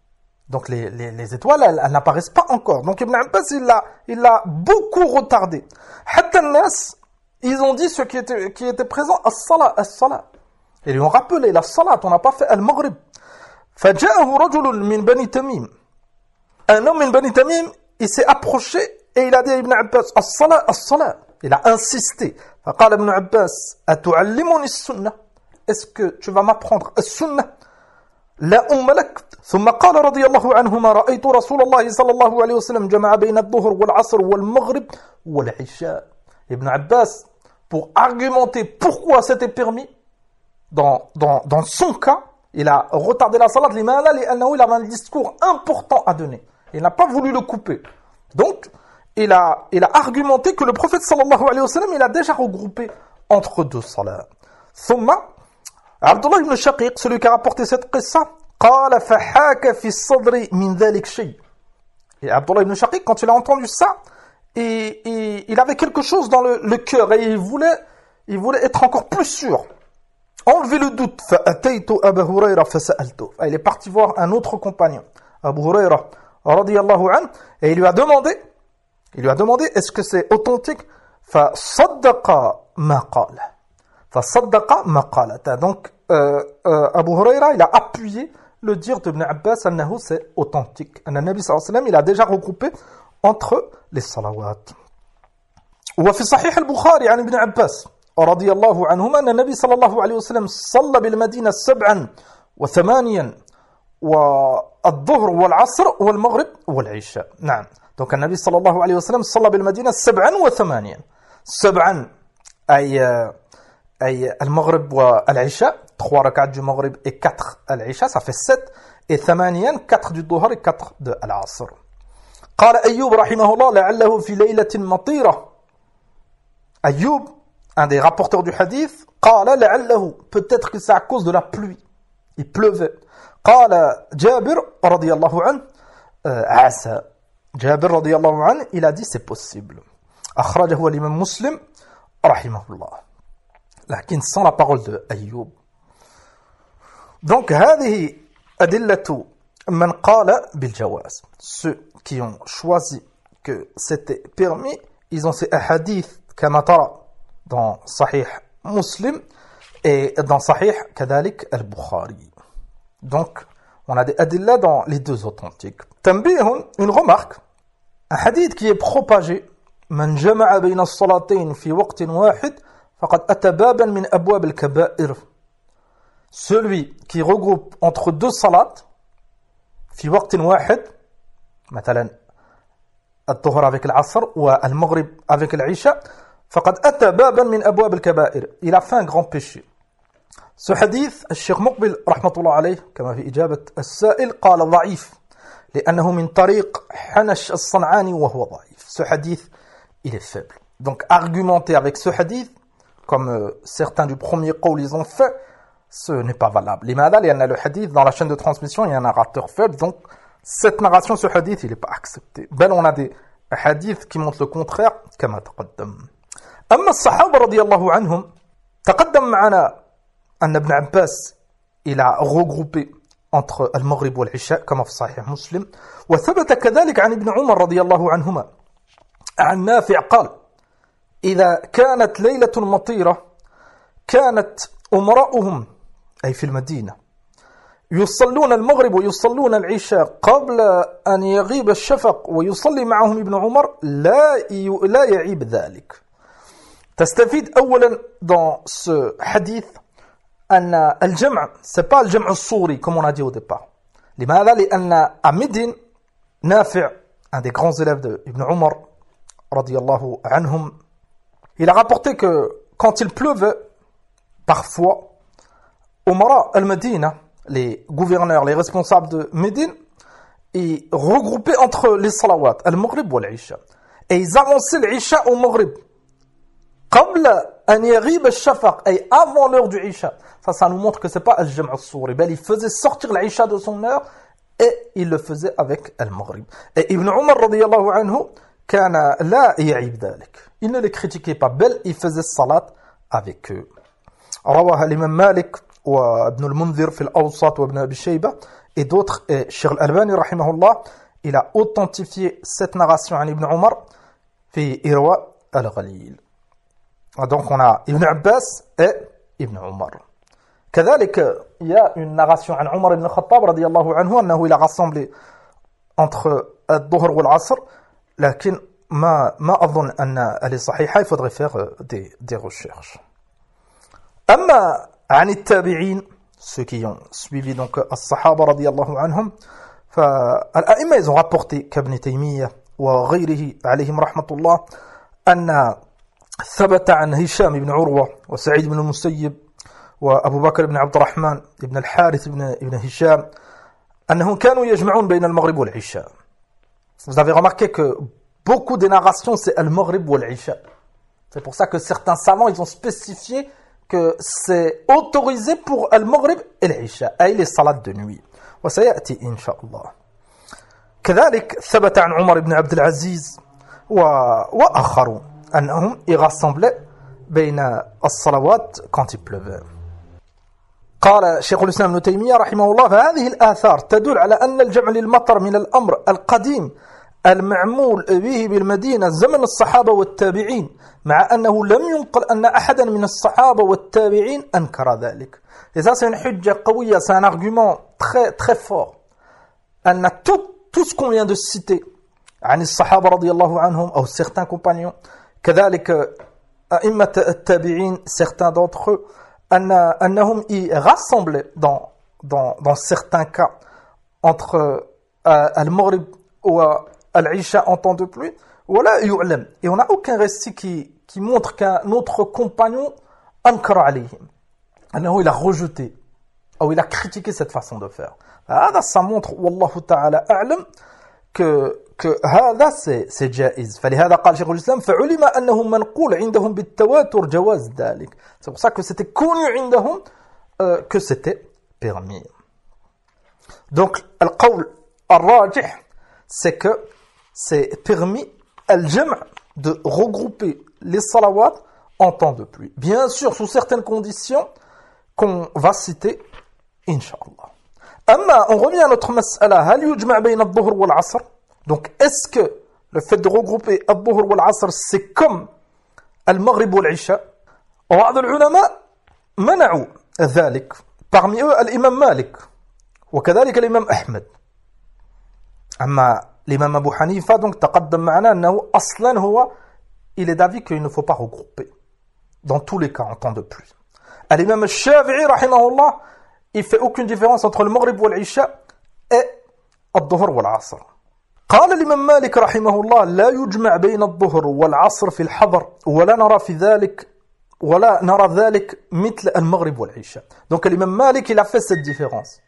Donc les étoiles, elles n'apparaissent pas encore. Donc Ibn Abbas, il l'a beaucoup retardé. Hatta Nas, ils ont dit ceux qui étaient présents, as-salat, as-salat. Ils lui ont rappelé, la salat, on n'a pas fait al-maghrib. Faja'ahu rajulun min Bani Tamim. Un homme min Bani Tamim, il s'est approché et il a dit à Ibn Abbas, as-salat, as-salat. Il a insisté. Faqala Ibn Abbas, atu'allimuni as-sunnah. Est-ce que tu vas m'apprendre as-sunnah? لا أم لك ثم قال رضي الله عنهما رأيت رسول الله صلى الله عليه وسلم جمع بين الظهر والعصر والمغرب والعشاء. Ibn Abbas, pour argumenter pourquoi c'était permis, dans son cas, il a retardé la salat, لماذا؟ لأنه il avait un discours important à donner. Il n'a pas voulu le couper. Donc, il a argumenté que le prophète sallallahu alayhi wa sallam, il a déjà regroupé entre deux salats. ثم Abdullah ibn Shaqiq, celui qui a rapporté cette qissa, قال فحاك في الصدر من ذلك شيء. Et Abdullah ibn Shaqiq, quand il a entendu ça, il avait quelque chose dans le cœur et il voulait être encore plus sûr. Enlever le doute. فأتيت أبا هريرة فسألته. Il est parti voir un autre compagnon, Abu Hurayra radiyallahu anhu, et il lui a demandé est-ce que c'est authentique? فصدق ما قال. فصدق ما قال. Donc Abu Hurayra, il a appuyé le dire d'Ibn Abbas annahu, c'est authentique. Anna Nabi sallallahu alayhi wa sallam, il a déjà regroupé entre les salawat. وفي صحيح البخاري عن ابن عباس رضي الله عنهما أن النبي صلى الله عليه وسلم صلى بالمدينة 7 و8 والظهر والعصر والمغرب والعشاء. نعم. Donc النبي صلى الله عليه وسلم صلى بالمدينة 7 و8. 7 أي المغرب والعشاء, 3 rak'at du maghrib et 4 al-isha, ça fait 7, et 8, 4 du dhuhr et 4 de al-asr. قال أيوب رحمه الله لعله في ليلة مطيرة. Ayoub, un des rapporteurs du hadith, قال لعله, peut-être que c'est à cause de la pluie, il pleuvait. قال جابر رضي الله عنه عسى. جابر رضي الله عنه, il a dit c'est possible. أخرجه الإمام مسلم رحمه الله. لكن sans la parole de Ayoub. Donc هذه أدلة من قال بالجواز. Ceux qui ont choisi que c'était permis, ils ont ces hadiths كما ترى dans Sahih Muslim et dans Sahih كذلك البخاري. Donc on a des adillas dans les deux authentiques. تنبيه, une remarque, un hadith qui est propagé, من جمع بين الصلاتين في وقت واحد فقد أتى بابا من أبواب الكبائر. Celui qui regroupe entre deux salats في وقت واحد, مثلا الظهر avec العصر والمغرب avec العشاء, فقد أتى بابا من أبواب الكبائر. Il a fait un grand péché. Ce hadith, الشيخ مقبل رحمة الله عليه كما في إجابة السائل قال ضعيف لأنه من طريق حنش الصنعاني وهو ضعيف. Ce hadith, il est faible. Donc argumenter avec ce hadith, comme certains du premier qawl ils ont fait, ce n'est pas valable. لماذا؟ لأن le hadith, dans la chaîne de transmission, il y a un narrateur faible, donc cette narration, ce hadith, il n'est pas accepté. Ben, on a des hadiths qui montrent le contraire, كما تقدم. أما الصحابة رضي الله عنهم, تقدم معنا أن ابن عباس, il a regroupé entre المغرب والعشاء كما في صحيح مسلم, وثبت كذلك عن ابن عمر رضي الله عنهما عن نافع قال إذا كانت ليلة مطيرة كانت أمراؤهم أي في المدينة يصلون المغرب ويصلون العشاء قبل أن يغيب الشفق ويصلي معهم ابن عمر لا يعيب ذلك. تستفيد أولا dans ce hadith أن الجمع c'est pas الجمع الصوري comme on a dit au départ. لماذا؟ لأن à Médine, Nafi', un des grands élèves de Ibn Umar radiyallahu anhum, il a rapporté que quand il pleuvait, parfois, Umara al-Medina, les gouverneurs, les responsables de Médine, ils regroupaient entre les salawat, al-Maghrib ou al-Isha. Et ils avançaient l'Isha au Maghrib. قبل أن يغيب الشفق, et avant l'heure du Isha. Ça nous montre que c'est pas al-Jam' al-Souri. Il faisait sortir l'Isha de son heure et il le faisait avec al-Maghrib. Et Ibn Umar radiyallahu anhu, كان لا يعيب ذلك. Il ne les critiquait pas, bel, il faisait salat avec eux. رواها الإمام مالك وابن المنذر في الأوسط وابن أبي شيبة et d'autres, et Cheikh Al-Albani rahimahullah, il a authentifié cette narration à Ibn Omar fi Irwa al-Ghalil. Donc on a Ibn Abbas et Ibn Omar. كذلك il y a une narration عن عمر بن الخطاب رضي الله عنه أنه il a rassemblé entre الظهر والعصر, لكن ما أظن أن elle est صحيحة, il faudrait faire des recherches. أما عن التابعين, ceux qui ont suivi donc الصحابة رضي الله عنهم, فالأئمة ils ont rapporté كابن تيمية وغيره عليهم رحمة الله أن ثبت عن هشام بن عروة وسعيد بن المسيب وأبو بكر بن عبد الرحمن بن الحارث بن هشام أنهم كانوا يجمعون بين المغرب والعشاء. Vous avez remarqué que beaucoup des narrations c'est al-Maghrib ou al-Isha. C'est pour ça que certains savants ils ont spécifié que c'est autorisé pour al-Maghrib et al-Isha, أي les salades de nuit. وسيأتي إن شاء الله. كذلك ثبت عن عمر بن عبد العزيز وآخرون أنهم يغسمبلوا بين الصلوات quand il pleuvait. قال شيخ الإسلام ابن تيمية رحمه الله فهذه الآثار تدل على أن الجمع للمطر من الأمر القديم المعمول به بالمدينة زمن الصحابة والتابعين, مع أنه لم ينقل أن أحدا من الصحابة والتابعين أنكر ذلك. Et ça c'est une hujja قوية, c'est un argument très très fort. أن tout ce qu'on vient de citer عن الصحابة رضي الله عنهم أو certains compagnons, كذلك أئمة التابعين, certains d'entre eux, أنهم y rassemblaient dans certains cas entre al-Maghrib ou al-Isha en temps de pluie, ولا يعلم. Et on n'a aucun récit qui montre qu'un autre compagnon أنكر عليهم, أنه il a rejeté ou il a critiqué cette façon de faire. Ça montre والله تعالى أعلم que هذا c'est جائز. فلهذا قال شيخ الإسلام فعلم أنه منقول عندهم بالتواتر جواز ذلك. C'est pour ça que c'était connu عندهم que c'était permis. Donc القول الراجح c'est que c'est permis الجمع de regrouper les salawats en temps de pluie. Bien sûr sous certaines conditions qu'on va citer Inch'Allah. أما on revient à notre mas'ala, هل يجمع بين الظهر والعصر? Donc est-ce que le fait de regrouper الظهر والعصر c'est comme المغرب والعشاء? وبعض العلماء منعوا ذلك, parmi eux الإمام مالك وكذلك الإمام أحمد. أما الإمام أبو حنيفة donc تقدم معنا أنه أصلا هو il est d'avis qu'il ne faut pas regrouper dans tous les cas en temps de pluie. الإمام الشافعي رحمه الله il fait aucune différence entre le Maghrib ou l'Isha et الظهر والعصر. قال الإمام مالك رحمه الله لا يجمع بين الظهر والعصر في الحضر ولا نرى ذلك مثل المغرب والعشاء. Donc l'imam Malik il a fait cette différence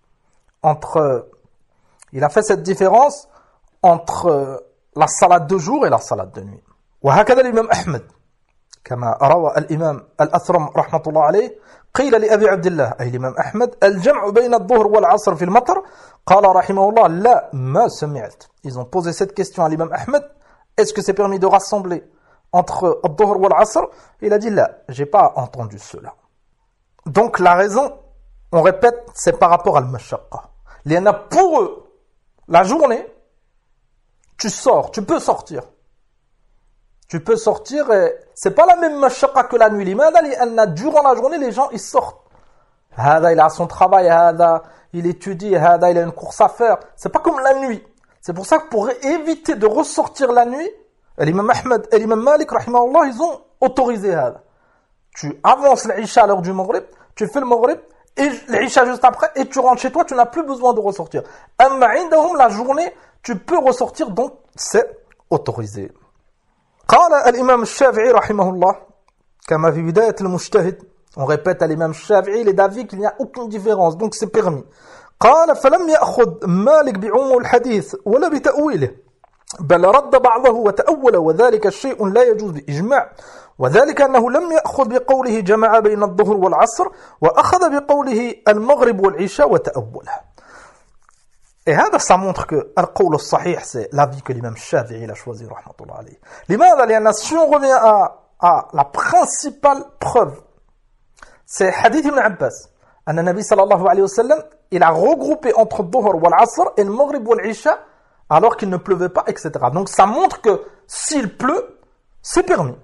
entre la salade de jour et la salade de nuit. وهكذا الإمام أحمد كما روى الإمام الأثرم رحمة الله عليه قيل لأبي عبد الله أي الإمام أحمد الجمع بين الظهر والعصر في المطر قال رحمه الله لا ما سمعت. Ils ont posé cette question à l'imam Ahmed, est-ce que c'est permis de rassembler entre الظهر والعصر? Il a dit là, j'ai pas entendu cela. Donc la raison, on répète, c'est par rapport à al-mashaqqa. Il y en a pour eux, la journée, tu sors, tu peux sortir. Tu peux sortir et c'est pas la même mashaqqa que la nuit. Durant la journée, les gens ils sortent. Hada il a son travail, hada il étudie, hada il a une course à faire. C'est pas comme la nuit. C'est pour ça que pour éviter de ressortir la nuit, l'imam Ahmed et l'imam Malik rahimahullah, ils ont autorisé hada. Tu avances l'Isha à l'heure du Maghrib, tu fais le Maghrib et l'Isha juste après et tu rentres chez toi, tu n'as plus besoin de ressortir. Amma indahum la journée, tu peux ressortir donc c'est autorisé. قال الإمام الشافعي رحمه الله كما في بداية المجتهد, on répète à l'imam الشافعي il est d'avis qu'il n'y a aucune différence donc c'est permis. قال فلم يأخذ مالك بعموم الحديث ولا بتأويله بل رد بعضه وتأول وذلك الشيء لا يجوز بإجماع وذلك أنه لم يأخذ بقوله جمع بين الظهر والعصر وأخذ بقوله المغرب والعشاء وتأوله. Et ça montre que al-qawl al-sahih c'est l'avis que l'imam Shafi'i a choisi rahmatullah alayhi. لماذا؟ Si on revient à la principale preuve, c'est hadith ibn Abbas. أن النبي صلى الله عليه وسلم il a regroupé entre Dhuhr wal Asr et le Maghrib wal Isha alors qu'il ne pleuvait pas, etc. Donc ça montre que s'il pleut, c'est permis.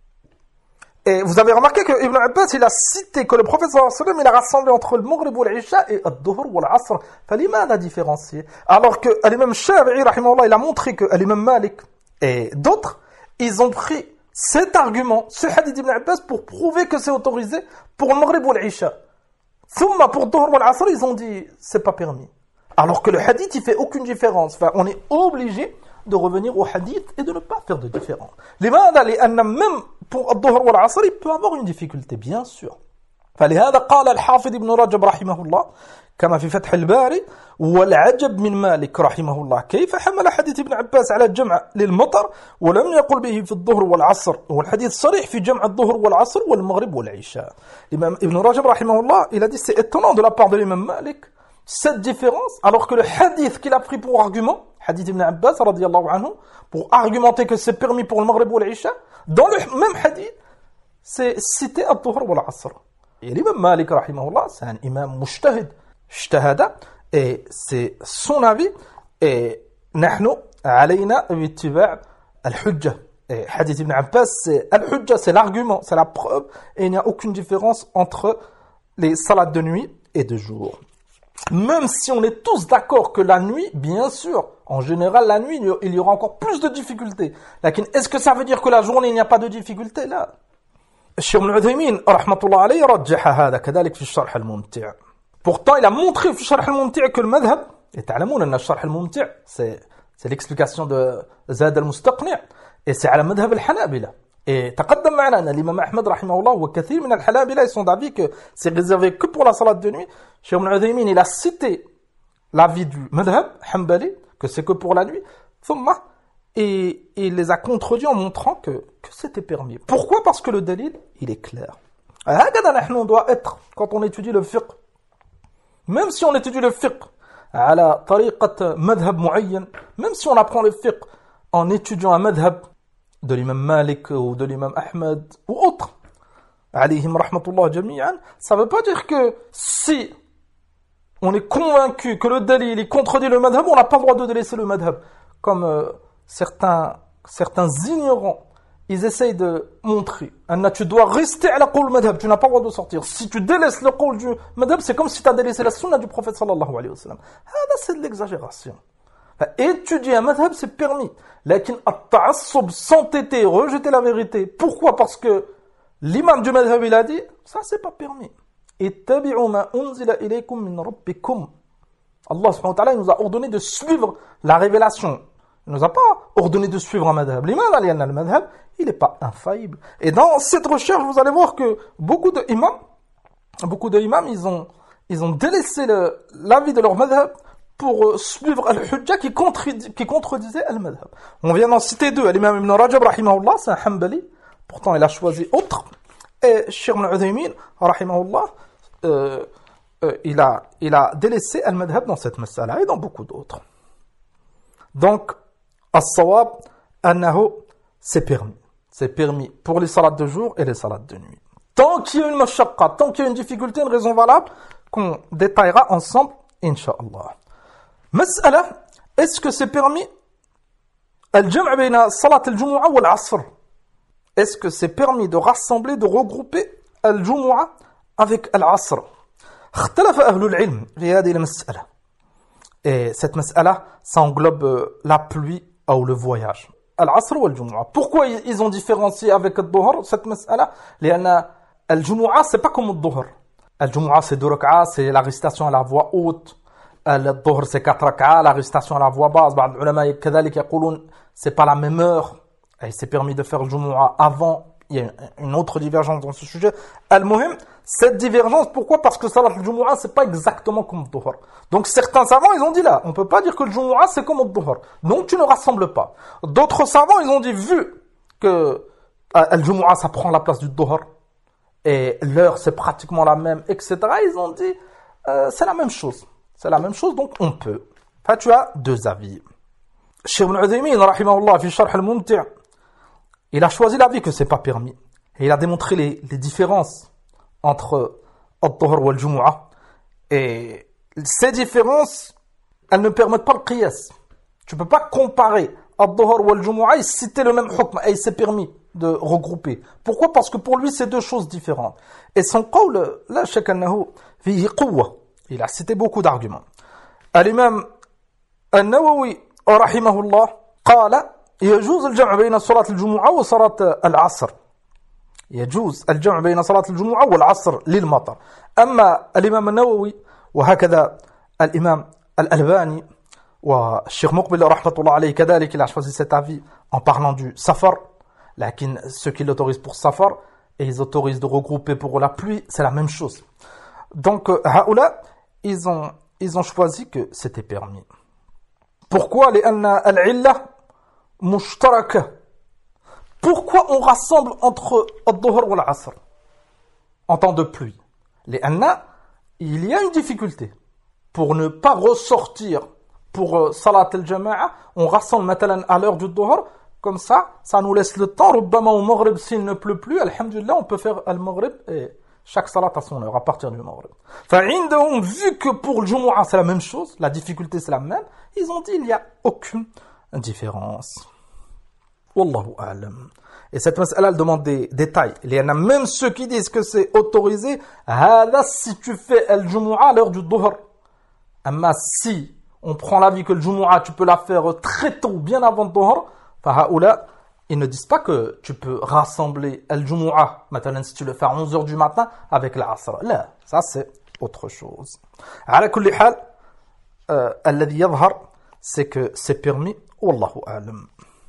Et vous avez remarqué que Ibn Abbas, il a cité que le prophète sallallahu alayhi wa sallam, il a rassemblé entre le Maghrib wal Isha et le Dhuhr wal Asr. Falima a différencié. Alors que l'imam Shafi'i, rahimahullah, il a montré que l'imam Malik et d'autres, ils ont pris cet argument, ce hadith d'Ibn Abbas, pour prouver que c'est autorisé pour le Maghrib wal Isha. Thumma, pour Dhuhr wal Asr, ils ont dit, c'est pas permis. Alors que le hadith, il fait aucune différence. Enfin, on est obligé de revenir au hadith et de ne pas faire de différence. Même pour الظهر والعصر, il peut avoir une difficulté, bien sûr. فلهذا قال الحافظ ابن رجب رحمه الله كما في فتح الباري والعجب من مالك رحمه الله كيف حمل حديث ابن عباس على الجمع للمطر ولم يقل به في الظهر والعصر والحديث صريح في جمع الظهر والعصر والمغرب والعشاء. L'imam Ibn Rajab rahimahullah, il a dit c'est étonnant de la part de l'imam Malik cette différence alors que le hadith qu'il a pris pour argument, hadith Ibn Abbas radiyallahu anhu, pour argumenter que c'est permis pour le Maghrib ou l'Isha, dans le même hadith, c'est cité al-Dhuhr ou al-Asr. Et l'imam Malik, rahimahullah, c'est un imam mujtahid, ijtahada, et c'est son avis, et nahnu alayna bittiba' al-hujja. Et hadith Ibn Abbas, c'est al-hujja, c'est l'argument, c'est la preuve, et il n'y a aucune différence entre les salats de nuit et de jour. Même si on est tous d'accord que la nuit, bien sûr, en général, la nuit, il y aura encore plus de difficultés. Est-ce que ça veut dire que la journée, il n'y a pas de difficultés là? Cheikh Ibn Uthaymin, rahmatullah alayhi, rajjaha hada, kadalik fi sharh al-mumti'. Pourtant, il a montré fi sharh al-mumti' que le madhab, et ta'lamoun anna sharh al-mumti' c'est l'explication de Zad al-Mustaqni' et c'est à la madhab al-Hanabila. Et تقدم معنا أن الإمام أحمد رحمه الله وكثير من الحنابلة ils sont d'avis que c'est réservé que pour la salat de nuit. Cheikh Ibn Uthaymin, il a cité l'avis du madhab hanbali que c'est que pour la nuit. Thumma, et il les a contredits en montrant que c'était permis. Pourquoi? Parce que le dalil, il est clair. هكذا نحن on doit être quand on étudie le fiqh. Même si on étudie le fiqh على طريقة مذهب معين, même si on apprend le fiqh en étudiant un madhab de l'imam Malik ou de l'imam Ahmed ou autre, alayhim rahmatullah jami'an, ça veut pas dire que si on est convaincu que le dalil il contredit le madhab, on n'a pas le droit de délaisser le madhab. Comme certains ignorants, ils essayent de montrer, tu dois rester à la qawl madhab, tu n'as pas le droit de sortir. Si tu délaisses le qawl du madhab, c'est comme si tu as délaissé la sunna du prophète sallallahu alayhi wa sallam. C'est de l'exagération. Étudier un madhab, c'est permis. Lakin at-ta'assub, s'entêter, rejeter la vérité. Pourquoi? Parce que l'imam du madhab, il a dit, ça c'est pas permis. Ittabi'u ma unzila ilaykum min rabbikum. Allah subhanahu wa ta'ala, il nous a ordonné de suivre la révélation. Il nous a pas ordonné de suivre un madhab. L'imam al-yana al-madhab, il n'est pas infaillible. Et dans cette recherche, vous allez voir que beaucoup de imams, ils ont délaissé l'avis de leur madhab pour suivre al-hujja qui contredisait al-madhab. On vient d'en citer deux. L'imam Ibn Rajab, rahimahullah, c'est un hanbali. Pourtant, il a choisi autre. Et Cheikh Ibn Uthaymin, rahimahullah, il a délaissé al-madhab dans cette mas'ala et dans beaucoup d'autres. Donc, as-sawab, annahu, c'est permis. C'est permis pour les salats de jour et les salats de nuit. Tant qu'il y a une mashaqqa, tant qu'il y a une difficulté, une raison valable, qu'on détaillera ensemble, incha'Allah. Mas'ala, est-ce que c'est permis al-jam' bayna salat al-jumu'ah wal 'asr? Est-ce que c'est permis de rassembler, de regrouper al-jumu'ah avec al-'asr? اختلف أهل العلم في هذه المسألة. Et cette mas'ala, ça englobe la pluie ou le voyage. Al-'asr ou al-jumu'ah. Pourquoi ils ont différencié avec al-dhuhr cette mas'ala? لأن al-jumu'ah c'est pas comme al-dhuhr. Al-jumu'ah c'est 2 rak'ah, c'est la récitation à la voix haute. Al-dhuhr c'est 4 rak'ah, la récitation à la voix basse. بعض العلماء كذلك يقولون c'est pas la même heure. Et c'est permis de faire le jumu'ah avant. Il y a une autre divergence dans ce sujet. Al-muhim, cette divergence, pourquoi? Parce que salat al-jumu'ah, c'est pas exactement comme le dhuhr. Donc certains savants, ils ont dit là, on peut pas dire que le jumu'ah, c'est comme le dhuhr. Donc tu ne rassembles pas. D'autres savants, ils ont dit, vu que al-jumu'ah, ça prend la place du dhuhr, et l'heure, c'est pratiquement la même, etc., ils ont dit, c'est la même chose. C'est la même chose, donc on peut. Enfin, tu as deux avis. Cheikh Ibn Uthaymin, rahimahullah, fi sharh al-mumti', il a choisi l'avis que c'est pas permis. Et il a démontré les différences entre al-dhuhr ou al-jumu'ah. Et ces différences, elles ne permettent pas le qiyas. Tu ne peux pas comparer al-Dhuhr ou al-Jumu'ah et citer le même hukm, et il s'est permis de regrouper. Pourquoi? Parce que pour lui, c'est deux choses différentes. Et son qawl, la shakka annahu fihi quwwa. Il a cité beaucoup d'arguments. L'imam al-Nawawi, rahimahullah, قال يجوز الجمع بين صلاة الجمعة وصلاة العصر. يجوز الجمع بين صلاة الجمعة والعصر للمطر. أما الإمام النووي وهكذا الإمام الألباني والشيخ مقبل رحمة الله عليه كذلك, il a choisi cet avis en parlant du safar. Lakin ceux qui l'autorisent pour safar et ils autorisent de regrouper pour la pluie, c'est la même chose. Donc haoula, ils ont choisi que c'était permis. Pourquoi? لأن العلة مشتركة. Pourquoi on rassemble entre al-Dhuhr ou al-Asr en temps de pluie? لأن il y a une difficulté. Pour ne pas ressortir pour Salat al-Jama'a, on rassemble maintenant à l'heure du Dhuhr. Comme ça nous laisse le temps. ربما au Maghrib, s'il ne pleut plus, alhamdulillah, on peut faire al-Maghrib et chaque salat à son heure, à partir du Maghrib. فعندهم, vu que pour le Jumu'ah c'est la même chose, la difficulté c'est la même, ils ont dit il n'y a aucune différence. Wallahu a'lam. Et cette mas'ala, elle demande des détails. Il y en a même ceux qui disent que c'est autorisé. Hada si tu fais al-Jumu'ah à l'heure du Dhuhr. Amma si on prend l'avis que le Jumu'ah tu peux la faire très tôt, bien avant le Dhuhr, fahaoula, ils ne disent pas que tu peux rassembler al-Jumu'ah, maintenant si tu le fais à 11h du matin, avec l'Asr. Là, ça c'est autre chose. Ala kulli hal, alladhi yadhhar, c'est que c'est permis. Wallahu a'lam.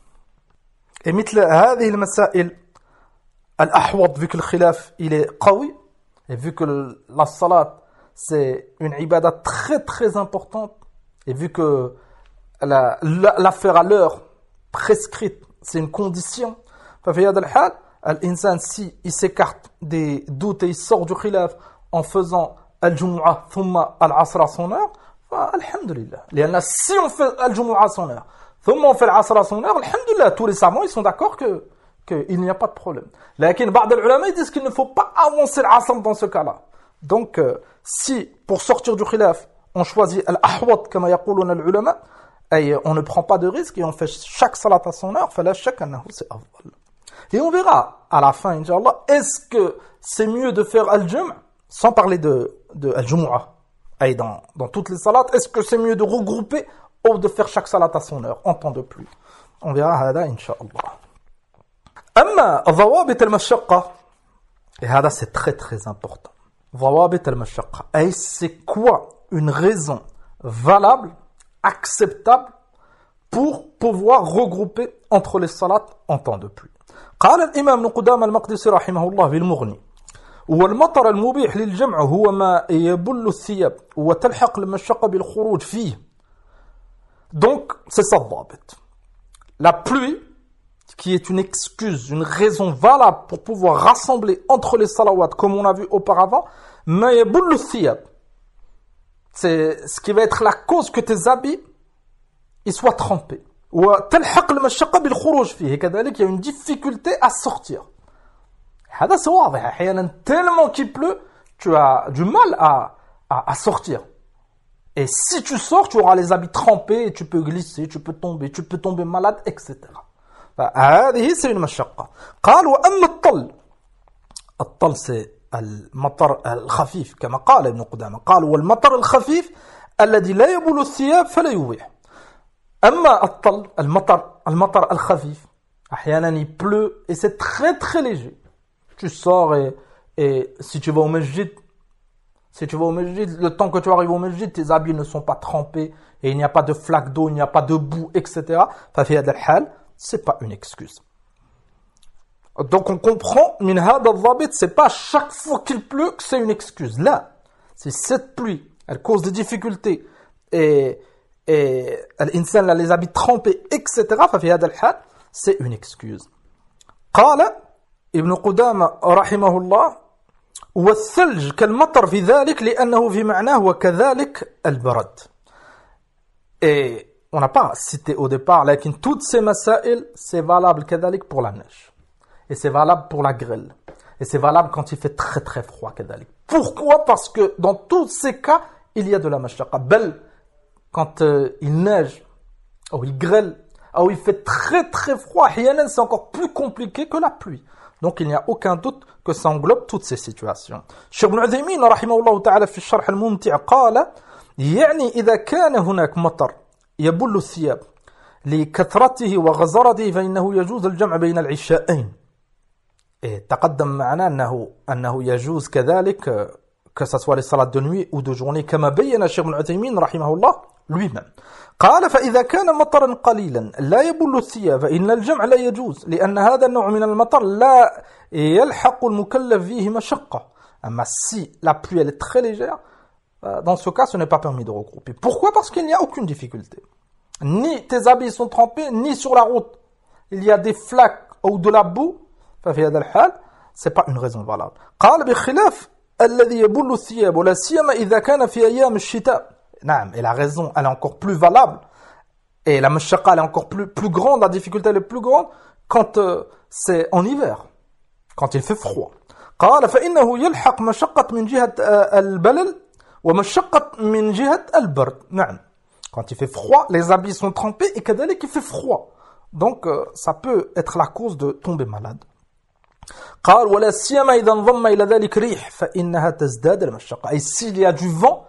Et مثل هذه المسائل الأحوط, vu que le khilaf il est qawi, et vu que la salat c'est une ibada très très importante, et vu que l'affaire à l'heure prescrite c'est une condition, ففي هذا الحال الإنسان si il s'écarte des doutes et il sort du khilaf en faisant al-Jumu'ah ثم al-Asr à son heure, alhamdulillah. لأن si on fait al-Jumu'ah à son heure ثم on fait l'Asr à son heure, alhamdulillah, tous les savants ils sont d'accord qu'il n'y a pas de problème. لكن بعض العلماء ils disent qu'il ne faut pas avancer l'Asr dans ce cas-là. Donc si pour sortir du khilaf on choisit al-ahwat comme يقولون العلماء, et on ne prend pas de risque et on fait chaque salat à son heure, فلا شك أنه c'est أفضل. Et on verra à la fin, Inch'Allah, est-ce que c'est mieux de faire al-jam' sans parler de al-Jumu'ah, et dans toutes les salats, est-ce que c'est mieux de regrouper ou de faire chaque salat à son heure en temps de pluie? On verra هذا Inch'Allah. أما ضوابط المشقة, et هذا c'est très très important. ضوابط المشقة, et c'est quoi une raison valable, acceptable pour pouvoir regrouper entre les salats en temps de pluie. قال الإمام ابن قدامة المقدسي رحمه الله في المغني: والمطر المبيح للجمع هو ما يبل الثياب وتلحق المشقة بالخروج فيه. Donc c'est ça الضابط. La pluie qui est une excuse, une raison valable pour pouvoir rassembler entre les salawats comme on a vu auparavant, ما يبل الثياب, c'est ce qui va être la cause que tes habits ils soient trempés. وتلحق المشقة بالخروج فيه, كذلك il y a une difficulté à sortir. هذا c'est واضح. أحيانا tellement qu'il pleut, tu as du mal à sortir. Et si tu sors, tu auras les habits trempés et tu peux glisser, tu peux tomber malade, etc. فهذه c'est une مشقة. قال وأما الطل, الطل c'est المطر الخفيف كما قال ابن قدامة, قال والمطر الخفيف الذي لا يبل الثياب فلا يبيح. أما الطل, المطر الخفيف, أحيانا il pleut et c'est très très léger. Tu sors et si tu vas au masjid, le temps que tu arrives au masjid, tes habits ne sont pas trempés et il n'y a pas de flaque d'eau, il n'y a pas de boue, etc. ففي هذا الحال, c'est pas une excuse. Donc on comprend, min hada al-dhabit, c'est pas chaque fois qu'il pleut que c'est une excuse. Là, c'est cette pluie, elle cause des difficultés et l'insan a les habits trempés, etc. ففي هذا الحال, c'est une excuse. قال ابن قدامة رحمه الله: والثلج كالمطر في ذلك لأنه في معناه وكذلك البرد. Et on n'a pas cité au départ, mais toutes ces masail, c'est valable كذلك pour la neige. Et c'est valable pour la grêle. Et c'est valable quand il fait très très froid كذلك. Pourquoi? Parce que dans tous ces cas, il y a de la mashaqqa. Bel, quand il neige, ou il grêle, ou il fait très très froid, c'est encore plus compliqué que la pluie. Donc il n'y a aucun doute que ça englobe toutes ces situations. Cheikh Ibn Uthaymin رحمه الله تعالى في الشرح الممتع قال يعني إذا كان هناك مطر يبل الثياب لكثرته وغزرته فإنه يجوز الجمع بين العشاءين. تقدم معنا أنه يجوز كذلك que ce soit les salades de nuit ou de journée كما بين الشيخ ابن عثيمين رحمه الله lui-même. قال فإذا كان مطرا قليلا لا يبل الثياب فإن الجمع لا يجوز لأن هذا النوع من المطر لا يلحق المكلف فيه مشقة. أما si la pluie elle est très légère, dans ce cas ce n'est pas permis de regrouper. Pourquoi? Parce qu'il n'y a aucune difficulté. Ni tes habits sont trempés, ni sur la route il y a des flaques ou de la boue. ففي هذا الحال c'est pas une raison valable. قال بخلاف الذي يبل الثياب ولا سيما إذا كان في أيام الشتاء. نعم, et la raison elle est encore plus valable et la mashaqqa elle est encore plus grande, la difficulté elle est plus grande quand c'est en hiver, quand il fait froid. قال فإنه يلحق مشقة من جهة البلل ومشقة من جهة البرد. نعم, quand il fait froid les habits sont trempés et كذلك il fait froid, donc ça peut être la cause de tomber malade. قال ولا سيما إذا انضم إلى ذلك ريح فإنها تزداد المشقة. Et s'il y a du vent,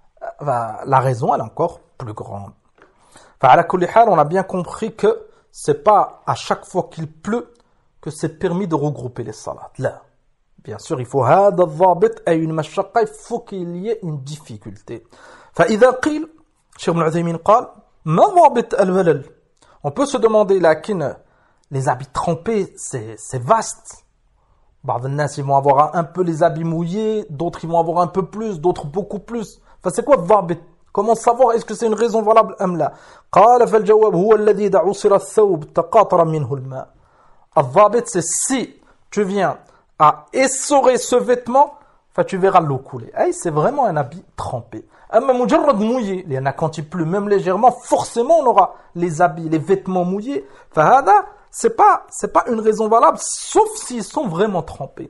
la raison elle est encore plus grande. فعلى كل حال on a bien compris que c'est pas à chaque fois qu'il pleut que c'est permis de regrouper les salats. Là, bien sûr il faut هذا الضابط أي une مشقة, il faut qu'il y ait une difficulté. فإذا قيل Cheikh Ibn Uthaymin قال ما ضابط البلل. On peut se demander lakin les habits trempés c'est vaste. بعض الناس ils vont avoir un peu les habits mouillés, d'autres ils vont avoir un peu plus, d'autres beaucoup plus. Enfin, c'est quoi الضابط? Comment savoir est-ce que c'est une raison valable أم لا؟ قال فالجواب هو الذي إذا عصر الثوب تقاطر منه الماء. الضابط c'est si tu viens à essorer ce vêtement, enfin tu verras l'eau couler. Hey, c'est vraiment un habit trempé. أما مجرد mouillé, il y en a quand il pleut même légèrement, forcément on aura les habits, les vêtements mouillés. فهذا c'est pas une raison valable, sauf s'ils sont vraiment trempés.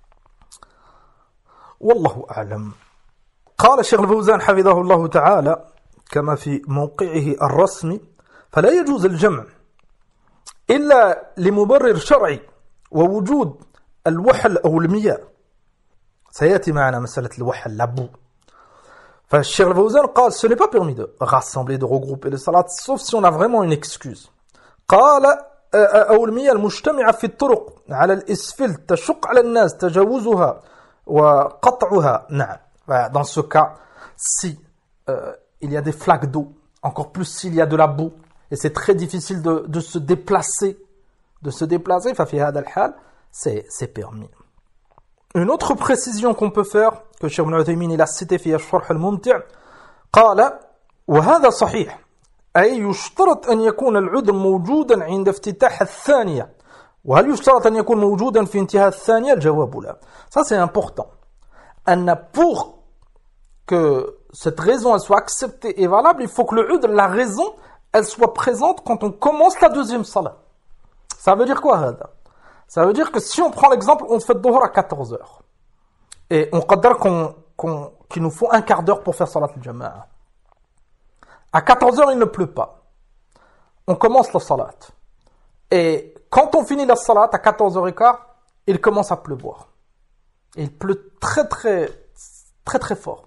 والله أعلم. قال الشيخ الفوزان حفظه الله تعالى كما في موقعه الرسمي فلا يجوز الجمع إلا لمبرر شرعي ووجود الوحل أو المياه. سيأتي معنا مسألة الوحل, la boue. فالشيخ الفوزان قال ce n'est pas permis de rassembler, de regrouper les salats sauf si on a vraiment une excuse. قال أو المياه المجتمعة في الطرق على الإسفلت تشق على الناس تجاوزها وقطعها. نعم, dans ce cas si il y a des flaques d'eau, encore plus s'il y a de la boue et c'est très difficile de se déplacer ففي هذا الحال c'est permis. Une autre précision qu'on peut faire que Cheikh Ibn Uthaymin il a cité في الشرح الممتع قال وهذا صحيح أي يشترط أن يكون العذر موجودا عند افتتاح الثانية وهل يشترط أن يكون موجودا في انتهاء الثانية؟ الجواب لا. Ça c'est important. Pour que cette raison elle soit acceptée et valable, il faut que le udr, la raison, elle soit présente quand on commence la deuxième salat. Ça veut dire quoi هذا? Ça veut dire que si on prend l'exemple, on fait dhuhr à 14h et on qadar qu'il nous faut un quart d'heure pour faire salat al-jama'a. À 14h, il ne pleut pas. On commence la salat. Et quand on finit la salat, à 14h15, il commence à pleuvoir. Et il pleut très très fort.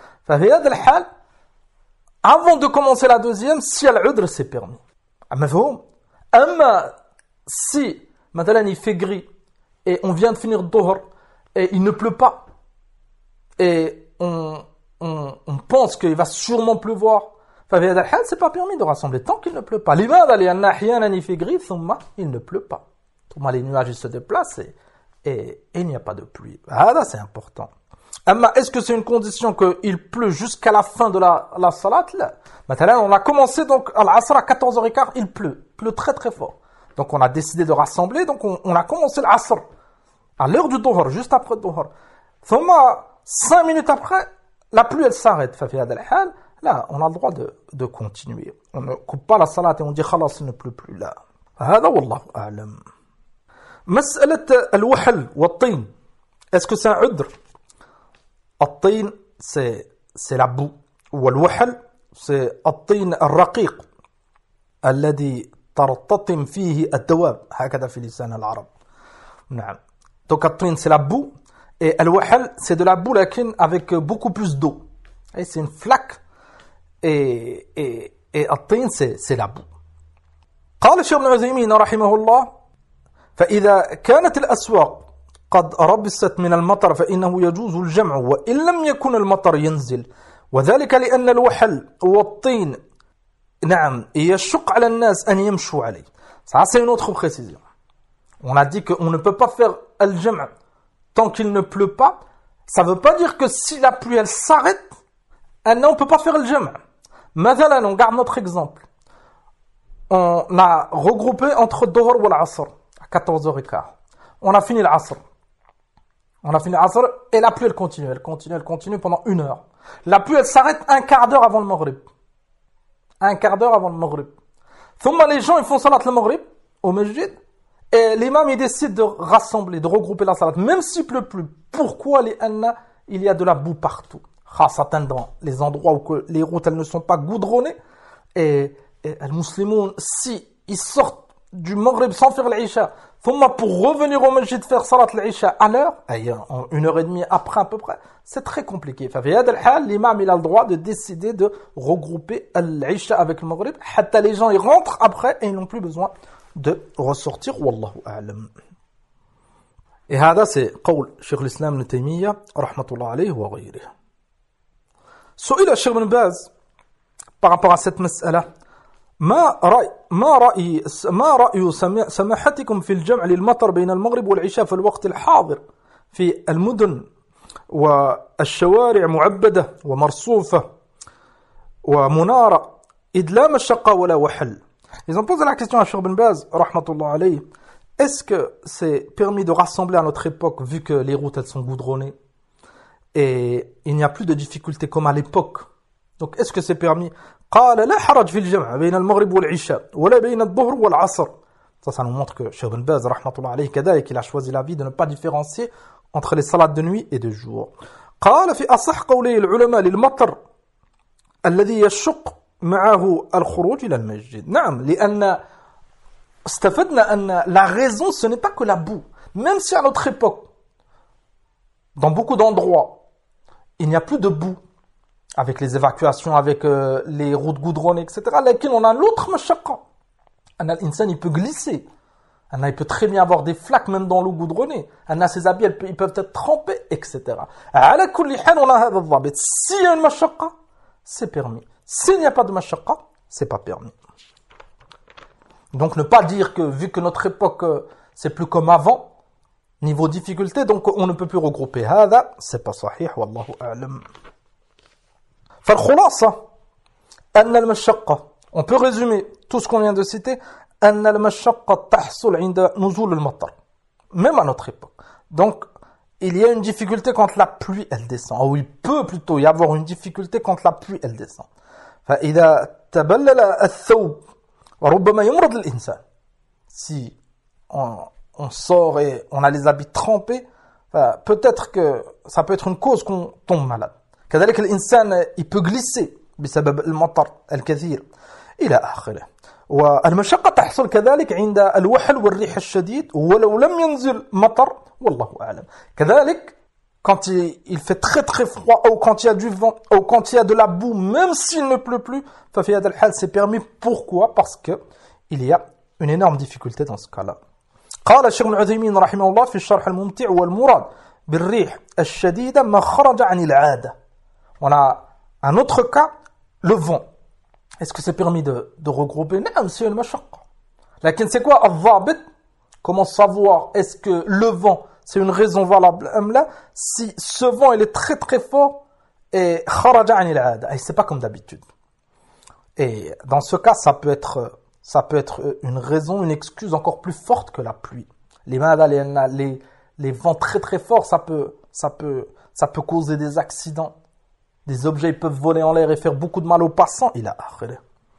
Avant de commencer la deuxième, si al-udr c'est permis. Si, maintenant il fait gris, et on vient de finir dhuhr, et il ne pleut pas, et on pense qu'il va sûrement pleuvoir, ففي هذا الحال c'est pas permis de rassembler tant qu'il ne pleut pas. لماذا؟ لأن أحيانا il fait gris ثم il ne pleut pas. ثم les nuages ils se déplacent et il n'y a pas de pluie. هذا c'est important. أما est-ce que c'est une condition qu'il pleut jusqu'à la fin de la salat? لا. Maintenant on a commencé donc à l'asr à 14h15, il pleut très très fort. Donc on a décidé de rassembler, donc on a commencé l'asr à l'heure du dhuhr, juste après le dhuhr. ثم 5 minutes après, la pluie elle s'arrête. ففي هذا الحال là, on a le droit de continuer. On ne coupe pas la salat et on dit خلاص il ne pleut plus là. هذا والله أعلم. مسألة الوحل والطين. Est-ce que c'est un udr? الطين c'est la boue. والوحل c'est الطين الرقيق الذي ترتطم فيه الدواب هكذا في لسان العرب. نعم. Donc الطين c'est la boue et الوحل c'est de la boue لكن avec beaucoup plus d'eau. Et c'est une flaque et الطين c'est la boue. قال الشيخ ابن عثيمين رحمه الله فإذا كانت الأسواق قد ربست من المطر فإنه يجوز الجمع وإن لم يكن المطر ينزل وذلك لأن الوحل والطين نعم يشق على الناس أن يمشوا عليه. Ça c'est une autre précision. On a dit qu'on ne peut pas faire al-jam' tant qu'il ne pleut pas. Ça ne veut pas dire que si la pluie elle s'arrête, on ne peut pas faire le jam'. Mathalan, on garde notre exemple. On a regroupé entre Dohor et l'Asr à 14h15. On a fini l'Asr. Et la pluie elle continue pendant 1 heure. La pluie elle s'arrête un quart d'heure avant le Maghrib. Thumma les gens ils font salat le Maghrib au masjid et l'imam il décide de rassembler, de regrouper la salat même s'il pleut plus. Pourquoi il y a de la boue partout? Khasatan dans les endroits où que les routes elles ne sont pas goudronnées et les musulmans si ils sortent du Maghrib sans faire l'Isha, thumma pour revenir au masjid faire salat l'Isha à l'heure, 1h30 après à peu près, c'est très compliqué. L'imam il a le droit de décider de regrouper l'Isha avec le Maghrib, hatta les gens ils rentrent après et ils n'ont plus besoin de ressortir. Wallahu a'lam. Et هذا c'est قول شيخ الإسلام ابن تيمية رحمة الله عليه وغيره. سئل الشيخ ابن باز par rapport à cette مسألة ما رأي سماحتكم في الجمع للمطر بين المغرب والعشاء في الوقت الحاضر في المدن والشوارع معبدة ومرصوفة ومنارة إذ لا مشقة ولا وحل. Ils ont posé la question à Cheikh Ibn Baz rahmatullah alayhi. Est-ce que c'est permis de rassembler à notre époque vu que les routes elles sont goudronnées et il n'y a plus de difficultés comme à l'époque? Donc est-ce que c'est permis? قال لا حرج في الجمع بين المغرب والعشاء ولا بين الظهر والعصر. Ça nous montre que Cheikh Ibn Baz rahmatullah alayhi كذلك il a choisi la vie de ne pas différencier entre les salats de nuit et de jour. قال في أصح قولي العلماء للمطر الذي يشق معه الخروج إلى المسجد. نعم لأن استفدنا أن la raison ce n'est pas que la boue. Même si à notre époque dans beaucoup d'endroits il n'y a plus de boue avec les évacuations, avec les routes goudronnées, etc. Laquelle on a l'autre mashaqqa. L'insan il peut glisser. Il peut très bien avoir des flaques même dans l'eau goudronnée. Ses habits ils peuvent être trempés, etc. على كل حال on a هذا الضابط. S'il y a une mashaqqa, c'est permis. S'il n'y a pas de mashaqqa, c'est pas permis. Donc ne pas dire que vu que notre époque c'est plus comme avant niveau difficulté, donc on ne peut plus regrouper. هذا c'est pas sahih والله أعلم. فالخلاصة أن المشقة on peut résumer tout ce qu'on vient de citer أن المشقة تحصل عند نزول المطر même à notre époque. Donc il y a une difficulté quand la pluie elle descend ou il peut plutôt y avoir une difficulté quand la pluie elle descend. فإذا تبلل الثوب وربما يمرض الإنسان. Si on sort et on a les habits trempés, peut-être que ça peut être une cause qu'on tombe malade. كذلك الإنسان il peut glisser بسبب المطر الكثير إلى آخره. والمشقة تحصل كذلك عند الوحل والريح الشديد ولو لم ينزل مطر والله أعلم. كذلك quand il fait très très froid ou quand il y a du vent ou quand il y a de la boue même s'il ne pleut plus ففي هذا الحال c'est permis. Pourquoi? Parce que il y a une énorme difficulté dans ce cas-là. قال الشيخ ابن عثيمين رحمه الله في الشرح الممتع والمراد بالريح الشديدة ما خرج عن العادة. On a un autre cas, le vent. Est-ce que c'est permis de regrouper? Non, c'est une mashaqqa. Lakin c'est quoi al-dhabit? Comment savoir est-ce que le vent c'est une raison valable là si ce vent il est très très fort et kharaja an al-'ada, et c'est pas comme d'habitude. Et dans ce cas ça peut être une raison, une excuse encore plus forte que la pluie. Les vents très très forts ça peut causer des accidents. Des objets peuvent voler en l'air et faire beaucoup de mal aux passants. إلى آخره.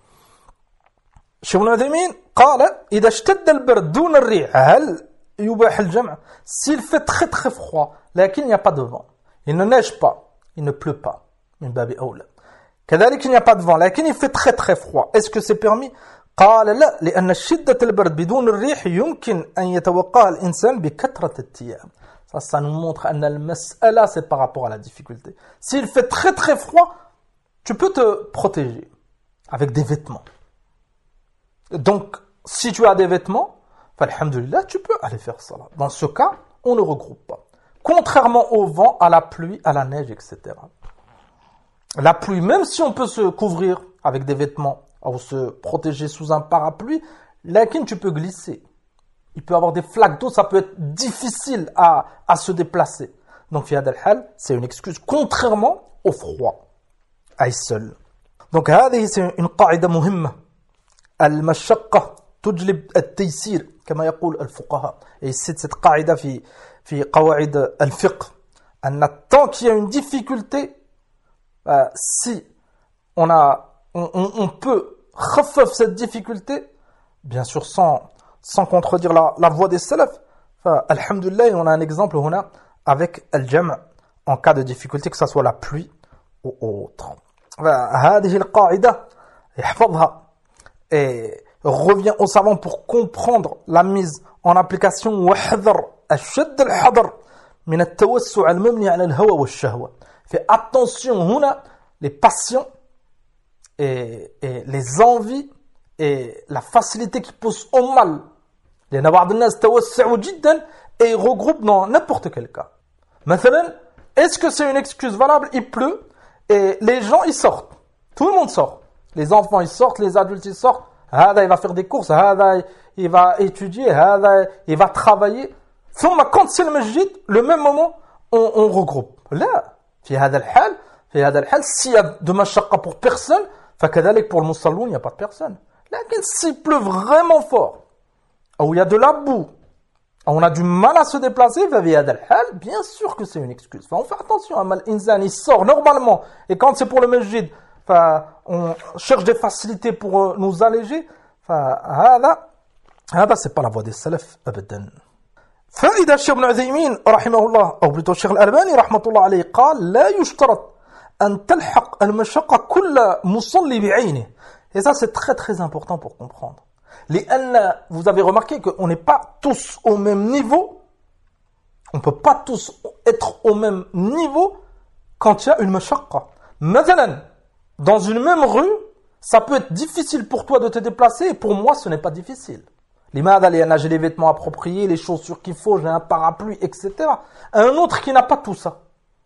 Cheikh Ibn Uthaymin قال إذا اشتد البرد دون الريح هل يباح الجمع? S'il fait très très froid, لكن il n'y a pas de vent, il ne neige pas, il ne pleut pas, من باب أولى. كذلك il n'y a pas de vent لكن il fait très très froid. Est-ce que c'est permis? قال لا لأن شدة البرد بدون الريح يمكن أن يتوقعها الإنسان بكثرة الثياب. Ça nous montre أن المسألة c'est par rapport à la difficulté. S'il fait très très froid, tu peux te protéger avec des vêtements. Donc, si tu as des vêtements, alhamdulillah, tu peux aller faire ça. Dans ce cas, on ne regroupe pas. Contrairement au vent, à la pluie, à la neige, etc. La pluie, même si on peut se couvrir avec des vêtements ou se protéger sous un parapluie, lakin tu peux glisser. Il peut y avoir des flaques d'eau, ça peut être difficile à se déplacer. Donc, fi hada al-hal, c'est une excuse, contrairement au froid, à seul. Donc, هذه c'est une قاعدة مهمة. المشقة تجلب التيسير كما يقول الفقهاء. Et c'est cette قاعدة في قواعد الفقه. أن tant qu'il y a une difficulté, si on peut خفف cette difficulté, bien sûr sans contredire la voix des salaf, alhamdulillah, on a un exemple هنا avec al-jam' en cas de difficulté, que ce soit la pluie ou autre. هذه القاعدة يحفظها et revient aux savants pour comprendre la mise en application واحذر أشد الحذر من التوسع المبني على الهوى والشهوة. Fais attention هنا les passions et les envies et la facilité qui pousse au mal. لأن بعض الناس توسعوا جدا et regroupent dans n'importe quel cas. Maintenant, est-ce que c'est une excuse valable? Il pleut et les gens ils sortent. Tout le monde sort. Les enfants ils sortent, les adultes ils sortent. هذا il va faire des courses, هذا il va étudier, هذا il va travailler. ثم quand c'est le masjid, le même moment on regroupe. لا في هذا الحال s'il y a de mashaqqa pour personne, فكذلك pour le musalloun il n'y a pas de personne. لكن s'il pleut vraiment fort, ou il y a de la boue, on a du mal à se déplacer, bien sûr que c'est une excuse. On fait attention, l'insan il sort normalement, et quand c'est pour le masjid, on cherche des facilités pour nous alléger, c'est pas la voie des salaf, abadan. فإذا الشيخ ابن عثيمين رحمه الله أو plutôt الشيخ الألباني رحمة الله عليه قال لا يشترط أن تلحق المشقة كل مصلي بعينه. Et ça c'est très très important pour comprendre. Vous avez remarqué qu'on n'est pas tous au même niveau. On ne peut pas tous être au même niveau quand il y a une mashaqqa. Maintenant, dans une même rue, ça peut être difficile pour toi de te déplacer et pour moi, ce n'est pas difficile. J'ai les vêtements appropriés, les chaussures qu'il faut, j'ai un parapluie, etc. Un autre qui n'a pas tout ça.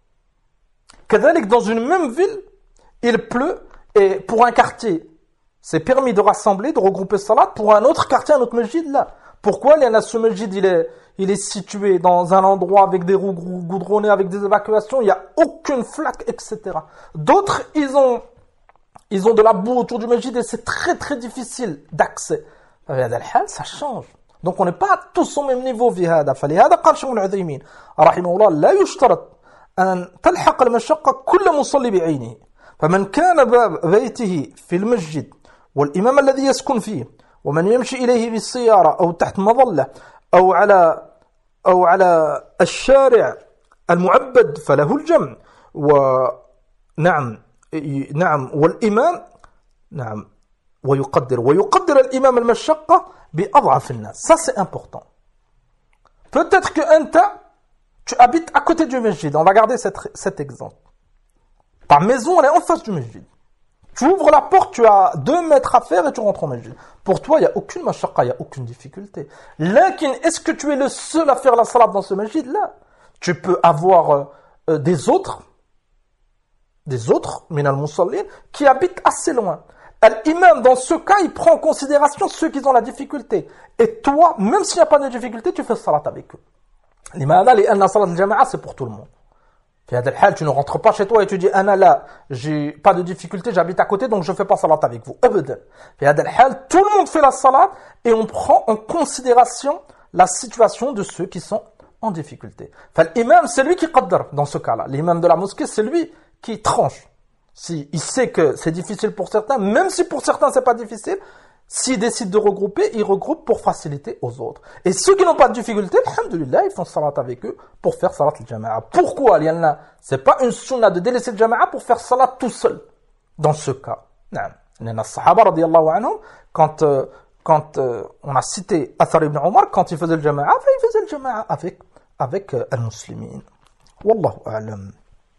Dans une même ville, il pleut et pour un quartier, c'est permis de rassembler, de regrouper salat. Pour un autre quartier, un autre masjid, là. Pourquoi? Ce masjid, il est situé dans un endroit avec des roues goudronnées, avec des évacuations, il n'y a aucune flaque, etc. D'autres, ils ont de la boue autour du masjid et c'est très très difficile d'accès. Ça change. Donc on n'est pas tous au même niveau. فلهذا قال شيخ ابن عثيمين رحمه الله لا يشترط أن تلحق المشقة كل مصلي بعينه. فمن كان باب بيته في المسجد والإمام الذي يسكن فيه ومن يمشي إليه بالسيارة أو تحت مظلة أو على الشارع المعبد فله الجمع. نعم والإمام ويقدر الإمام المشقة بأضعف الناس. Ça c'est important. Peut-être que tu habites à côté du masjid. On va garder cet exemple. Ta maison elle est en face du masjid. Tu ouvres la porte, tu as 2 mètres à faire et tu rentres au masjid. Pour toi, il n'y a aucune mashaqqa, il n'y a aucune difficulté. Lakin, est-ce que tu es le seul à faire la salat dans ce masjid? Là, tu peux avoir des autres, min al-musallin, qui habitent assez loin. L'imam, dans ce cas, il prend en considération ceux qui ont la difficulté. Et toi, même s'il n'y a pas de difficulté, tu fais salat avec eux. L'imam, la salat al-jama'a, c'est pour tout le monde. Tu ne rentres pas chez toi et tu dis Ana là, j'ai pas de difficulté, j'habite à côté donc je fais pas salat avec vous. Abadan. Tout le monde fait la salat et on prend en considération la situation de ceux qui sont en difficulté. L'imam, c'est lui qui qaddar dans ce cas-là. L'imam de la mosquée, c'est lui qui tranche. Si il sait que c'est difficile pour certains, même si pour certains c'est pas difficile, s'il décide de regrouper, il regroupe pour faciliter aux autres. Et ceux qui n'ont pas de difficulté, alhamdulillah, ils font salat avec eux pour faire salat al-jama'a. Pourquoi? C'est pas une sunna de délaisser le jama'a pour faire salat tout seul. dans ce cas. Les Sahaba radiyallahu anhum, quand on a cité Athar ibn Omar, quand il faisait le jama'a, il faisait le jama'a avec al-muslimin. Wallahu a'lam.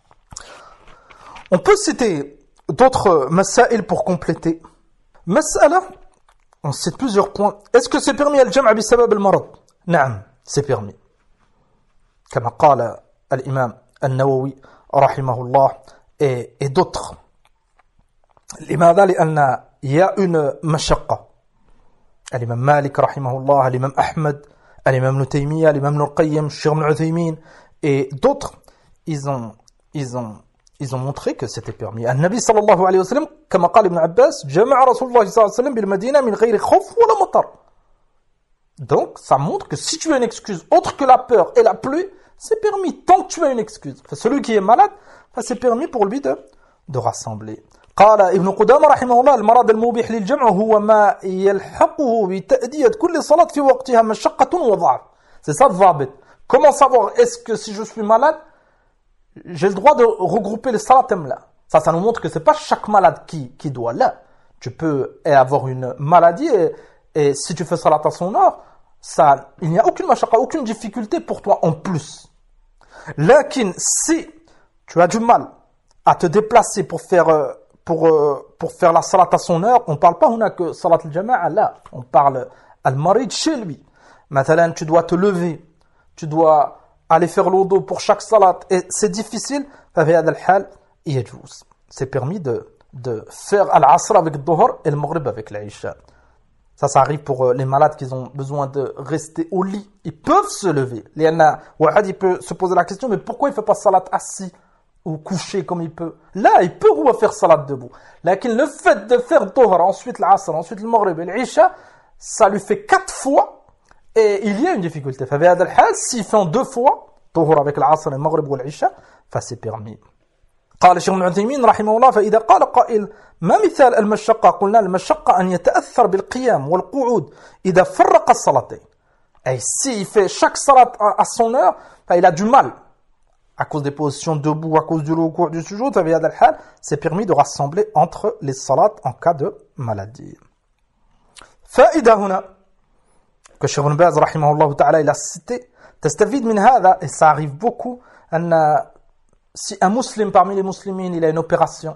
On peut citer d'autres masail pour compléter. Mas'ala, on cite plusieurs points. Est-ce que c'est permis al-jam'a bi sabab al-marad? Naam, c'est permis. Comme قال الإمام النووي رحمه الله et d'autres. لماذا؟ لأن il y a une مشقة. الإمام مالك رحمه الله, الإمام أحمد, الإمام ابن تيمية, الإمام ابن القيم, الشيخ ابن عثيمين et d'autres, ils ont montré que c'était permis. النبي صلى الله عليه وسلم كما قال ابن عباس جمع رسول الله صلى الله عليه وسلم بالمدينة من غير خوف ولا مطر. Donc ça montre que si tu as une excuse autre que la peur et la pluie, c'est permis tant que tu as une excuse. Enfin, celui qui est malade, c'est permis pour lui de rassembler. قال ابن قدامة رحمه الله المرض المبيح للجمع هو ما يلحقه بتأدية كل صلاة في وقتها مشقة وضعف. C'est ça le ضابط. Comment savoir est-ce que si je suis malade, j'ai le droit de regrouper les salatem là? Ça nous montre que c'est pas chaque malade qui doit là. Tu peux avoir une maladie et si tu fais salat à son heure, il n'y a aucune mashaqqa, aucune difficulté pour toi en plus. Lakin si tu as du mal à te déplacer pour faire la salat à son heure, on parle pas que salat al-jama'a là, on parle al-marid chez lui. Maintenant, tu dois te lever, tu dois aller faire l'odo pour chaque salat et c'est difficile, c'est permis de faire al-asr avec le dhuhr et le maghrib avec l'isha. Ça arrive pour les malades qui ont besoin de rester au lit. Ils peuvent se lever. Il peut se poser la question, mais pourquoi il ne fait pas salat assis ou couché comme il peut? Là, il peut faire salat debout. Le fait de faire dhuhr, ensuite l'asr, ensuite le maghrib et l'isha, ça lui fait 4 fois et il y a une difficulté. S'il fait en 2 fois, dhuhr avec l'asr et le maghrib ou l'isha, c'est permis. قال الشيخ ابن عثيمين رحمه الله فإذا قال قائل ما مثال المشقة؟ قلنا المشقة أن يتأثر بالقيام والقعود إذا فرق الصلاتين. Et s'il fait chaque salat à son heure, il a du mal à cause des positions debout, à cause du ruku', du sujoud, c'est permis de rassembler entre les salats en cas de maladie. فائدة هنا que Cheikh Ibn Baz رحمه الله تعالى il a cité تستفيد من هذا, et ça arrive beaucoup, أن si un musulman parmi les musulmans, il a une opération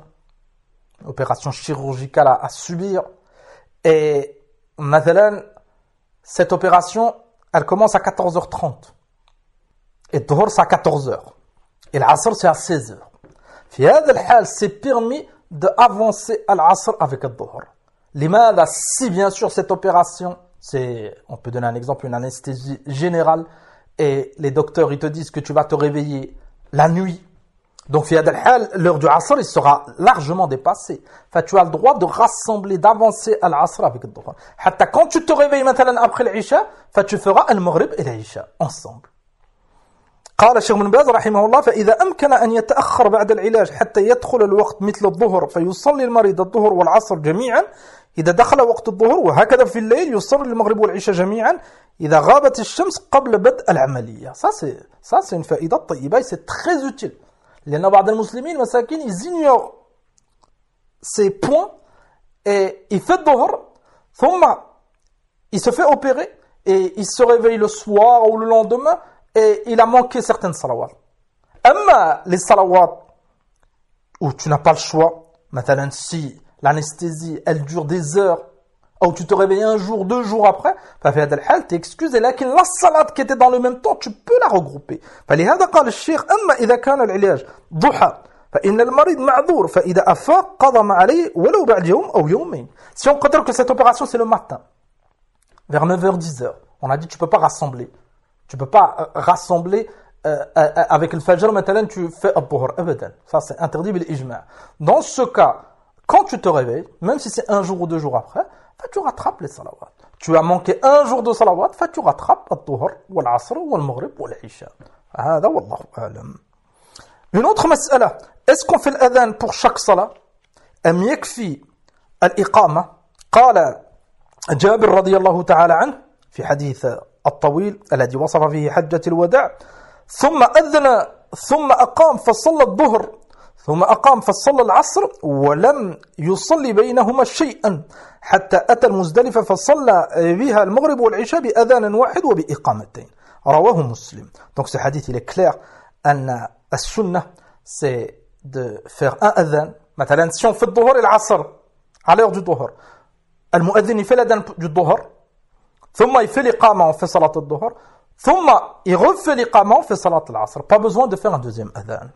chirurgicale à subir, et مثلا, cette opération, elle commence à 14h30, et dhuhr c'est à 14h, et l'asr c'est à 16h. في هذا الحال, c'est permis d'avancer à l'asr avec le dhuhr. لماذا? Si bien sûr cette opération, on peut donner un exemple, une anesthésie générale, et les docteurs ils te disent que tu vas te réveiller la nuit. Donc, l'heure du asr, il sera largement dépassée. Tu as le droit de rassembler, d'avancer à l'asr avec le dhuhr. Quand tu te réveilles maintenant après l'isha, tu feras le maghrib et l'isha ensemble. قال الشيخ ابن باز رحمه الله فإذا أمكن أن يتأخر بعد العلاج حتى يدخل الوقت مثل الظهر فيصلي المريض الظهر والعصر جميعا إذا دخل وقت الظهر وهكذا في الليل يصلي المغرب والعشاء جميعا إذا غابت الشمس قبل بدء العملية. Ça c'est une faïda طيبة, c'est très utile. Les بعض المسلمين مساكين ils ignorent ces points et il fait dhuhr, ثم il se fait opérer et il se réveille le soir ou le lendemain et il a manqué certaines salawats. Amma les salawats où tu n'as pas le choix, مثلا si l'anesthésie elle dure des heures ou tu te réveilles un jour, 2 jours après, ففي هذا الحال t'excuses, et la salat qui était dans le même temps, tu peux la regrouper. فلهذا قال الشيخ أما إذا كان العلاج ضحى فإن المريض معذور فإذا أفاق قضى ما عليه ولو بعد يوم أو يومين. Si on considère que cette opération c'est le matin, vers 9h, 10h, on a dit tu peux pas rassembler. Tu peux pas rassembler avec le fajr, maintenant tu fais al-dhuhr, abadan. Ça c'est interdit bil ijma'. Dans ce cas, quand tu te réveilles, même si c'est 1 jour ou 2 jours après, tu rattrapes les salawats. Tu as manqué 1 jour de salawat, tu rattrapes al-dhuhr, wal-asr, wal-maghrib, wal-isha. هذا والله أعلم. Une autre mas'ala, est-ce qu'on fait l'adhan pour chaque salat? أم يكفي الإقامة؟ قال جابر رضي الله تعالى عنه في حديث الطويل الذي وصف فيه حجة الوداع ثم أذن ثم أقام فصلى الظهر ثم أقام فصلى العصر ولم يصلي بينهما شيئا حتى أتى المزدلفة فصلى بها المغرب والعشاء بأذان واحد وبإقامتين رواه مسلم. Donc ce hadith il est clair أن السنة c'est de faire un adhan. مثلا si on fait الظهر العصر à l'heure du ظهر, المؤذن يفعل الأذان du ظهر ثم يفعل الإقامة في صلاة الظهر ثم يغفل الإقامة في صلاة العصر. Pas besoin de faire un deuxième adhan.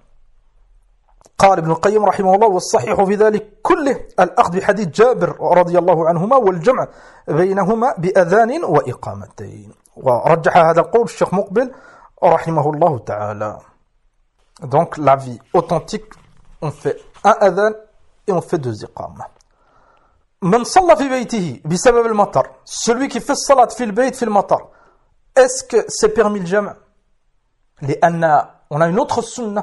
قال ابن القيم رحمه الله والصحيح في ذلك كله الأخذ بحديث جابر رضي الله عنهما والجمع بينهما بأذان وإقامتين. ورجح هذا القول الشيخ مقبل رحمه الله تعالى. Donc l'avis authentique, on fait un adhan et on fait deux iqamah. من صلى في بيته بسبب المطر, celui qui fait salat في البيت في المطر, est-ce que c'est permis le jam'? لأن on a une autre sunna.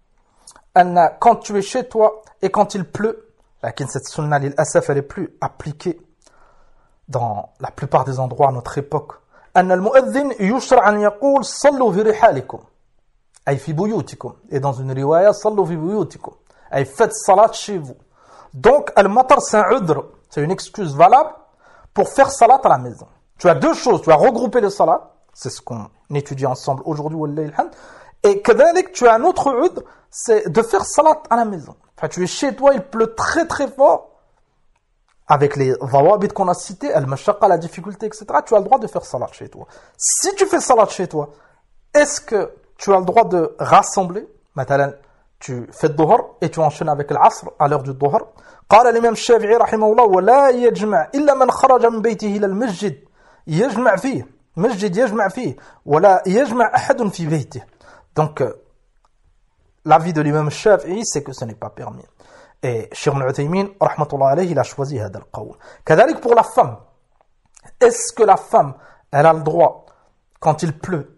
Quand tu es chez toi et quand il pleut, cette sunna l'asaf elle est plus appliquée dans la plupart des endroits à notre époque. المؤذن يشرع أن يقول صلوا في رحالكم أي في بيوتكم, et dans une riwaya صلوا في بيوتكم أي faites salat chez vous. Donc al-matar c'est un udr, c'est une excuse valable pour faire salat à la maison. Tu as deux choses, tu as regroupé les salats, c'est ce qu'on étudie ensemble aujourd'hui, wallahi alhamd. Et كذلك tu as un autre udr, c'est de faire salat à la maison. Enfin, tu es chez toi, il pleut très très fort, avec les dhawabit qu'on a cités, al-mashaqqa, la difficulté, etc. Tu as le droit de faire salat chez toi. Si tu fais salat chez toi, est-ce que tu as le droit de rassembler? مثلا, tu fais le dhuhr et tu enchaînes avec l'asr à l'heure du dhuhr. قال الإمام الشافعي رحمه الله ولا يجمع إلا من خرج من بيته إلى المسجد يجمع فيه مسجد يجمع فيه ولا يجمع أحد في بيته. Donc, l'avis de l'imam Shafi'i, c'est que ce n'est pas permis. Et Cheikh Ibn Uthaymin, rahmatullah alayhi, il a choisi هذا القول. كذلك pour la femme. Est-ce que la femme, elle a le droit, quand il pleut,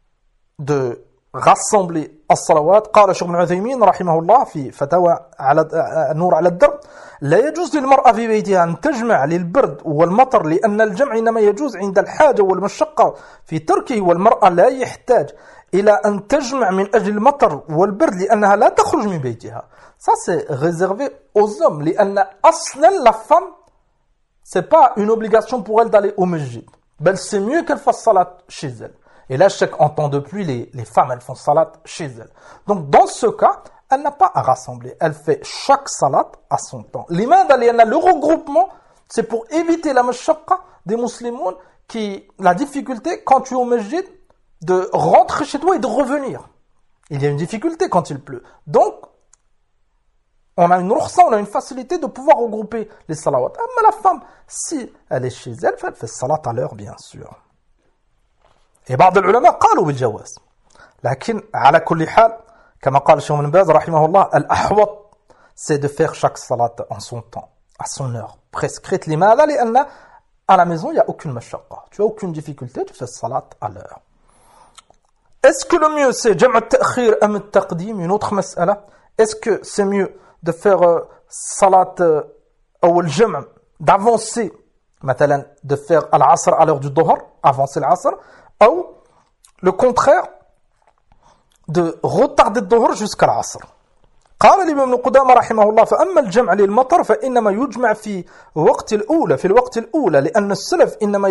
de rassembler الصلوات؟ قال شيخ ابن عثيمين رحمه الله في فتاوى على النور على الدرب لا يجوز للمرأة في بيتها أن تجمع للبرد والمطر لأن الجمع إنما يجوز عند الحاجة والمشقة في تركه والمرأة لا يحتاج إلى أن تجمع من أجل المطر والبرد لأنها لا تخرج من بيتها. Ça c'est réservé aux hommes لأن أصلا la femme c'est pas une obligation pour elle d'aller au masjid. بل c'est mieux qu'elle fasse salat chez elle. Et là, en temps de pluie, les femmes, elles font salat chez elles. Donc, dans ce cas, elle n'a pas à rassembler. Elle fait chaque salat à son temps. L'imada, le regroupement, c'est pour éviter la mashaqqa des musulmans la difficulté, quand tu es au masjid, de rentrer chez toi et de revenir. Il y a une difficulté quand il pleut. Donc, on a une rukhsa, on a une facilité de pouvoir regrouper les salawats. Mais la femme, si elle est chez elle, elle fait salat à l'heure, bien sûr. Et بعض العلماء قالوا بالجواز لكن على كل حال كما قال الشيخ ابن باز رحمه الله الأحوط c'est de faire chaque salat en son temps à son heure prescrite. لماذا؟ لأن à la maison il n'y a aucune mashaqqa, tu as aucune difficulté, tu fais salat à l'heure. Est-ce que le mieux c'est جمع التأخير أم التقديم؟ Une autre مسألة. Est-ce que c'est mieux de faire salat أو الجمع, d'avancer مثلا de faire al-asr à l'heure du dhuhr, avancer l'asr, ou le contraire de retarder le dhuhr jusqu'à l'asr. قال الإمام ابن قدامة رحمه الله فأما الجمع للمطر فإنما يجمع في وقت الأولى في الوقت الأولى لأن السلف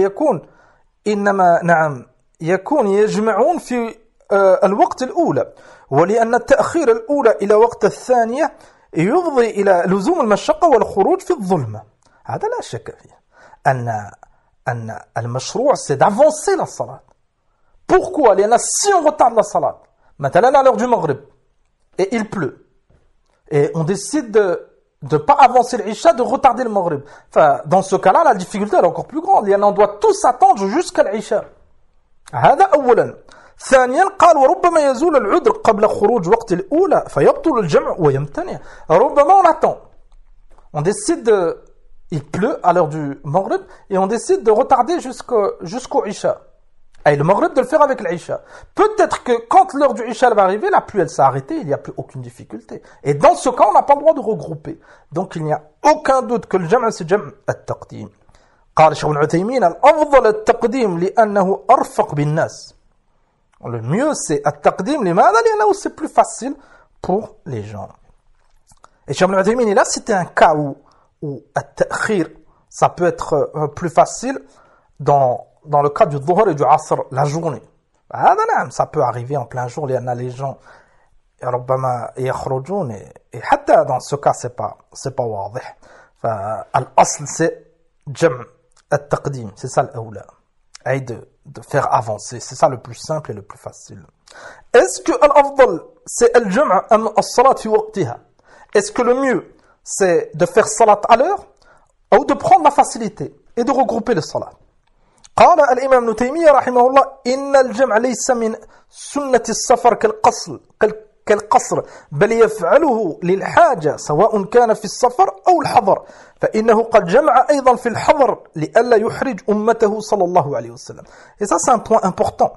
إنما يكون يجمعون في الوقت الأولى ولأن التأخير الأولى إلى وقت الثانية يفضي إلى لزوم المشقة والخروج في الظلمة. هذا لا شك فيه أن المشروع c'est d'avancer la salat. Pourquoi? لأن si on retarde la salat, maintenant à l'heure du maghrib, et il pleut, et on décide de ne pas avancer l'isha, de retarder le maghrib. Enfin, dans ce cas-là, la difficulté est encore plus grande. لأن on doit tous attendre jusqu'à l'isha. هذا أولا. ثانيا قال وربما يزول العذر قبل خروج وقت الأولى فيبطل الجمع ويمتنع. ربما on attend. On décide il pleut à l'heure du maghrib et on décide de retarder jusqu'au isha. Et le maghrib de le faire avec l'isha. Peut-être que quand l'heure du isha va arriver, la pluie elle s'est arrêtée, il n'y a plus aucune difficulté. Et dans ce cas, on n'a pas le droit de regrouper. Donc il n'y a aucun doute que le jam' c'est jam' at-taqdim. قال الشيخ ابن عثيمين الأفضل التقديم لأنه أرفق بالناس. Le mieux c'est at-taqdim لماذا؟ لأنه c'est plus facile pour les gens. Et Cheikh Ibn Uthaymin, là, c'était un cas où at-ta'khir, ça peut être plus facile dans le cas du dhuhr et du asr, la journée. Ça peut arriver en plein jour, il y en a les gens, ربما يخرجون, et حتى dans ce cas, c'est pas واضح. فالأصل, c'est جمع التقديم, c'est ça l'أولى. Et de faire avancer, c'est ça le plus simple et le plus facile. Est-ce que l'afdal, c'est al-jam' am as-salat fi waqtiha? Est-ce que le mieux, c'est de faire salat à l'heure ou de prendre la facilité et de regrouper les salats? قال الإمام ابن تيمية رحمه الله إن الجمع ليس من سنة السفر كالقصر بل يفعله للحاجة سواء كان في السفر أو الحضر فإنه قد جمع أيضا في الحضر لئلا يحرج أمته صلى الله عليه وسلم. Et ça, c'est un point important.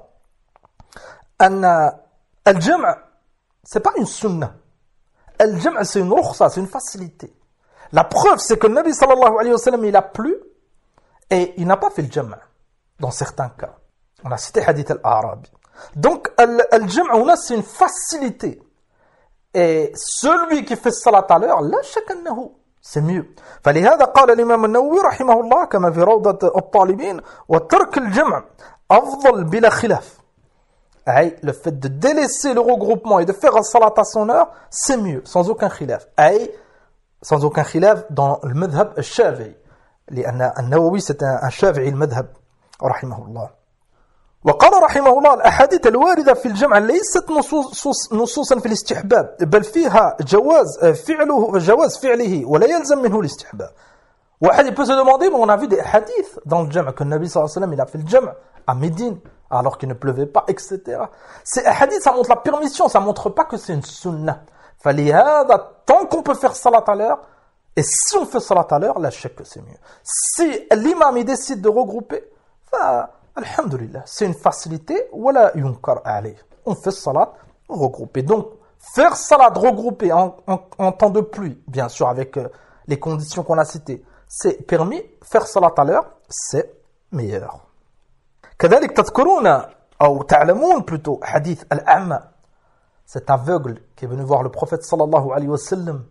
أن الجمع, c'est pas une sunna. الجمع, c'est une rukhsa, c'est une facilité. La preuve, c'est que le Nabi sallallahu alayhi wa sallam, il a plu et il n'a pas fait le jam' dans certains cas. On a cité hadith al-Arabi. Donc, al-jam' c'est une facilité. Et celui qui fait salat à l'heure, la shak annahu, c'est mieux. فلهذا قال الإمام النووي رحمه الله كما في روضة الطالبين وترك الجمع أفضل بلا خلاف. Le fait de délaisser le regroupement et de faire un salat à son heure, c'est mieux, sans aucun khilaf. Sans aucun khilaf dans le madhab al-Shafi'i. لأن النووي c'est un شافعي المذهب رحمه الله. وقال رحمه الله الأحاديث الواردة في الجمع ليست نصوصا في الاستحباب بل فيها جواز فعله ولا يلزم منه الاستحباب. واحد peut se demander, mais on a vu des hadiths dans le jam' que le Nabi sallallahu alayhi wa sallam il a fait le jam' à Médine alors qu'il ne pleuvait pas, etc. Ces hadiths, ça montre la permission, ça montre pas que c'est une sunnah. فلهذا, tant qu'on peut faire salat à l'heure, et si on fait salat à l'heure, là, je sais que c'est mieux. Si l'imam il décide de regrouper, alhamdulillah, c'est une facilité, wala yunkar alayh. On fait salat regroupé. Donc, faire salat regroupé en temps de pluie, bien sûr, avec les conditions qu'on a citées, c'est permis. Faire salat à l'heure, c'est meilleur. كذلك تذكرون أو تعلمون plutôt hadith al-A'ma, cet aveugle qui est venu voir le prophète sallallahu alayhi wa sallam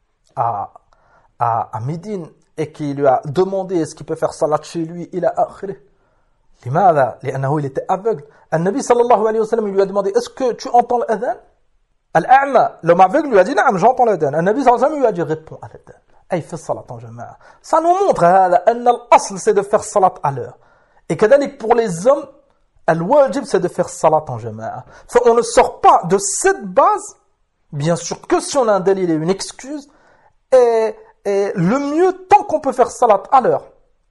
à Médine et qui lui a demandé est-ce qu'il peut faire salat chez lui, il a akhiré. لماذا؟ لأنه il était aveugle. النبي صلى الله عليه وسلم lui a demandé est-ce que tu entends l'adhan? Al-A'ma, l'homme aveugle lui a dit نعم, j'entends l'adhan. النبي صلى الله عليه وسلم lui a dit réponds à l'adhan. أي fait salat en jama'a. Ça nous montre أن الأصل c'est de faire salat à l'heure. Et كذلك pour les hommes, al-wajib c'est de faire salat en jama'a. On ne sort pas de cette base, bien sûr que si on a un dalil et une excuse, et le mieux tant qu'on peut faire salat à l'heure.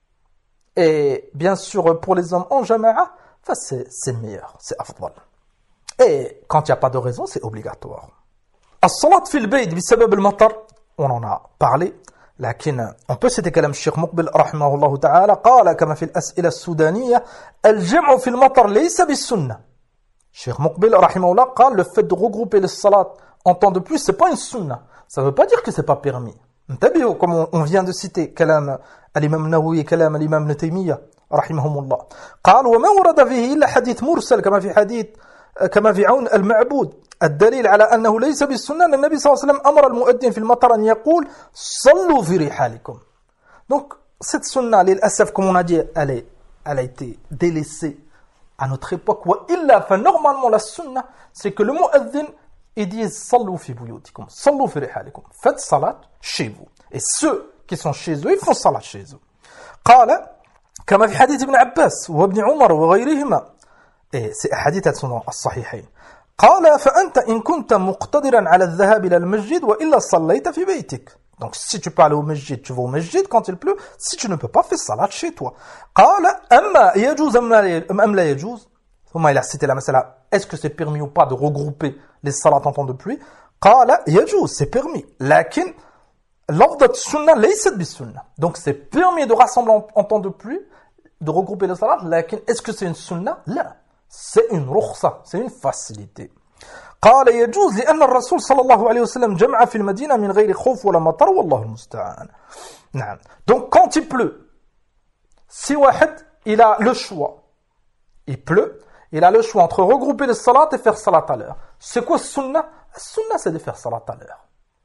Et bien sûr pour les hommes en jama'a, c'est meilleur, c'est afdal. Et quand il n'y a pas de raison, c'est obligatoire. As-salat fil bayt bisabab al-matar, on en a parlé. لكن on peut citer كلام الشيخ مقبل رحمه الله تعالى قال كما في الأسئلة السودانية الجمع في المطر ليس بالسنة. الشيخ مقبل رحمه الله قال le fait de regrouper les salats en temps de pluie c'est pas une sunna. Ça veut pas dire que c'est pas permis. انتبهوا comme on vient de citer كلام الإمام النووي كلام الإمام ابن تيمية رحمهم الله. قال وما ورد فيه إلا حديث مرسل كما في عون المعبود. الدليل على أنه ليس بالسنة أن النبي صلى الله عليه وسلم أمر المؤذن في المطر أن يقول صلوا في رحالكم. Donc cette sunna, للأسف comme on a dit, elle a été délaissée à notre époque. وإلا فنورمالement la sunna c'est que le mu'adhin il dit صلوا في بيوتكم صلوا في رحالكم. Faites salat chez vous. Et ceux qui sont chez eux, ils font salat chez eux. قال كما في حديث ابن عباس وابن عمر وغيرهما. Et ces hadiths elles sont dans الصحيحين. قال فأنت إن كنت مقتدرا على الذهاب إلى المسجد وإلا صليت في بيتك. Donc si tu peux aller au masjid, tu vas au masjid quand il pleut. Si tu ne peux pas, fais salat chez toi. قال أما يجوز أم لا يجوز. ثم il a cité la masala. Est-ce que c'est permis ou pas de regrouper les salats en temps de pluie? قال يجوز, c'est permis. لكن لفظة السنة ليست بالسنة. Donc c'est permis de rassembler en temps de pluie, de regrouper les salats. لكن est-ce que c'est une sunna? لا. C'est une rukhsa, c'est une facilité. قال يجوز لأن الرسول صلى الله عليه وسلم جمع في المدينة من غير خوف ولا مطر والله المستعان. نعم. Donc quand il pleut, si واحد il a le choix, il pleut, il a le choix entre regrouper les salats et faire salat à l'heure. C'est quoi sunna? Sunna c'est de faire salat à l'heure.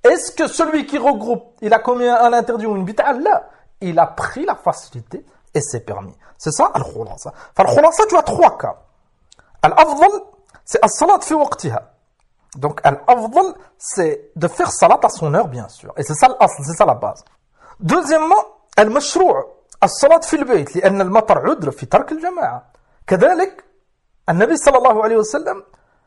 Est-ce que celui qui regroupe, il a commis un interdit ou une bid'a? Là, il a pris la facilité et c'est permis. C'est ça, al-khulasa. Al-khulasa, tu as 3 cas. Al-afdal, c'est as-salat fi waqtiha. Donc, al-afdal, c'est de faire salat à son heure, bien sûr. Et c'est ça l'asl, c'est ça la base. Deuxièmement, al-mashrou' as-salat fi al-bayt, لأن المطر عذر في ترك الجماعة. كذلك, النبي صلى الله عليه وسلم,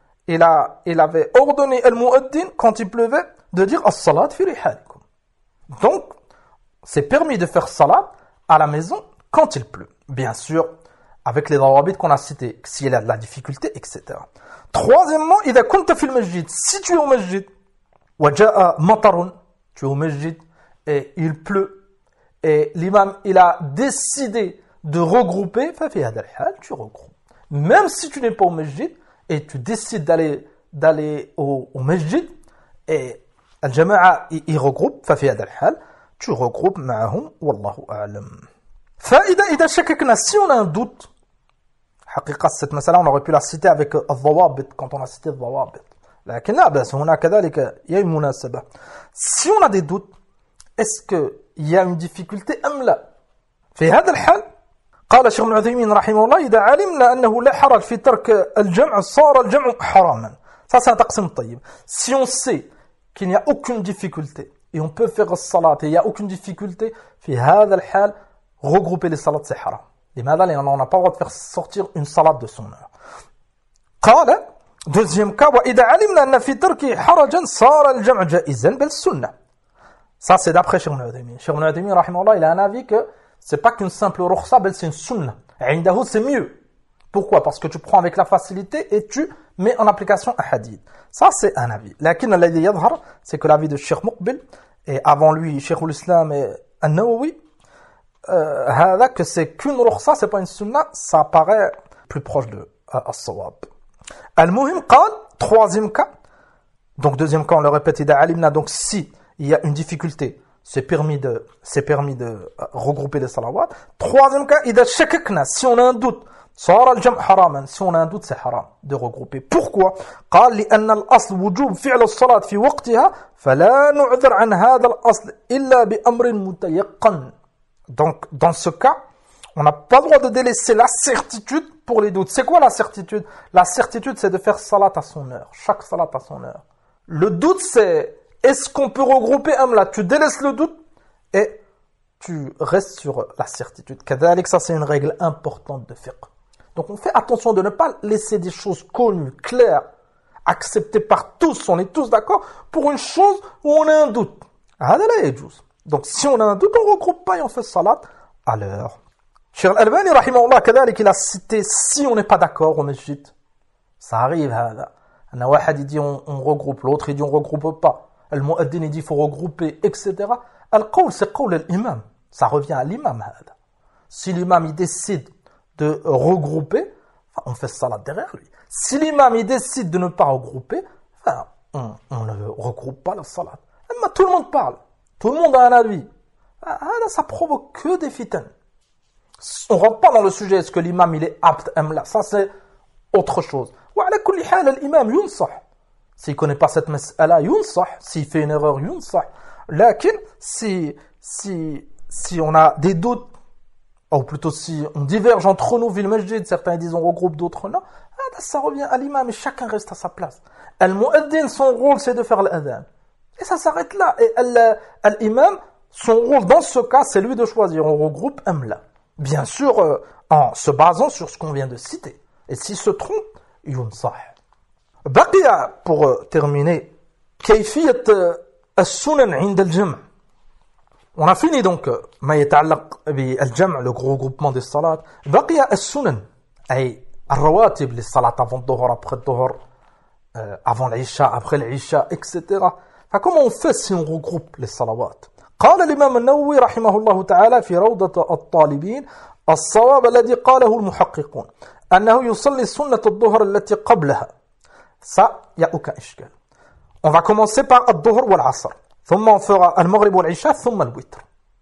il avait ordonné al-mu'addin, quand il pleuvait, de dire as-salat fi rihalikum. Donc, c'est permis de faire salat à la maison quand il pleut. Bien sûr, avec les dawabit qu'on a cités, s'il y a de la difficulté, etc. Troisièmement, إذا كنت في المسجد, si tu es au masjid, وجاء مطر, tu es au masjid, et il pleut, et l'imam, il a décidé de regrouper, ففي هذا الحال, tu regroupes. Même si tu n'es pas au masjid, et tu décides d'aller au masjid, et al-jama'a, il regroupe, ففي هذا الحال, tu regroupes معهم, والله أعلم. إذا شككنا, si on a un doute, حقيقة cette masala, on aurait pu la citer avec الضوابط, quand on a cité الضوابط. لكن لا بأس هنا كذلك يا مناسبة. Si on a des doutes, est-ce qu'il y a une difficulté أم لا؟ في هذا الحال قال الشيخ ابن عثيمين رحمه الله إذا علمنا أنه لا حرج في ترك الجمع صار الجمع حراما. Ça c'est un taqsim طيب. Si on sait qu'il n'y a aucune difficulté et on peut faire الصلاة et il n'y a aucune difficulté, في هذا الحال regrouper les salats c'est haram. لماذا؟ لأنه on n'a pas le droit de faire sortir une salade de son heure. قال deuxième cas وإذا علمنا أن في ترك حرجا صار الجمع جائزا بل سنة. Ça c'est d'après Cheikh Ibn Uthaymin. Cheikh Ibn Uthaymin rahimahullah, il a un avis que c'est pas qu'une simple rukhsa, bel c'est une sunna. Indahu c'est mieux. Pourquoi? Parce que tu prends avec la facilité et tu mets en application un hadith. Ça c'est un avis. لكن الذي يظهر c'est que l'avis de Cheikh Muqbil et avant lui Cheikh al-Islam et An-Nawawi هذا que c'est qu'une rukhsa, c'est pas une sunna, ça paraît plus proche de as-sawab. Al-Muhim قال troisième cas. Donc deuxième cas on le répète إذا علمنا, donc si il y a une difficulté, c'est permis de regrouper les salawats. Troisième cas, إذا شككنا, si on a un doute, صار الجمع حراما, si on a un doute c'est haram de regrouper. Pourquoi? قال لأن الأصل وجوب فعل الصلاة في وقتها فلا نعذر عن هذا الأصل إلا بأمر متيقن. Donc dans ce cas, on n'a pas le droit de délaisser la certitude pour les doutes. C'est quoi la certitude? La certitude c'est de faire salat à son heure, chaque salat à son heure. Le doute c'est est-ce qu'on peut regrouper là? Tu délaisses le doute et tu restes sur la certitude. كذلك, ça c'est une règle importante de fiqh. Donc on fait attention de ne pas laisser des choses connues, claires, acceptées par tous, on est tous d'accord, pour une chose où on a un doute. هذا لا يجوز. Donc si on a un doute, on ne regroupe pas et on fait salat à l'heure. Cheikh Al-Albani rahimahullah كذلك, il a cité si on n'est pas d'accord au masjid. Ça arrive هذا. Un واحد il dit on regroupe, l'autre il dit on regroupe pas. المؤذن il dit il faut regrouper, etc. Al-qawl c'est qawl al-imam. Ça revient à l'imam هذا. Si l'imam il décide de regrouper, on fait salat derrière lui. Si l'imam il décide de ne pas regrouper, on ne regroupe pas la salat. Mais tout le monde parle. Tout le monde a un avis. Ça provoque que des fitan. On rentre pas dans le sujet est-ce que l'imam il est apte ou là. Ça c'est autre chose. وعلى كل حال الإمام ينصح. S'il ne connaît pas cette mas'ala, yunsah. S'il fait une erreur, yunsah. Lakin, si on a des doutes, ou plutôt si on diverge entre nous, ville masjid, certains disent on regroupe, d'autres non, ça revient à l'imam et chacun reste à sa place. Al-mu'addin, son rôle c'est de faire l'adhan. Et ça s'arrête là. Et l'imam, son rôle dans ce cas, c'est lui de choisir, on regroupe là. Bien sûr, en se basant sur ce qu'on vient de citer. Et s'il se trompe, yunsah. بقي pour terminer كيفية السنن عند الجمع. On a fini donc ما يتعلق بالجمع, le regroupement des salats. بقي السنن أي الرواتب للصلاة avant الظهر, après الظهر, avant l'isha, après l'isha, etc. فكما on fait si on regroupe les salawat? قال الإمام النووي رحمه الله تعالى في روضة الطالبين الصواب الذي قاله المحققون أنه يصلي سنة الظهر التي قبلها. Ça, il n'y a aucun ishkal. On va commencer par al-dhuhr ou al-asr. ثم on fera al-maghrib ou al-isha, ثم al-witr.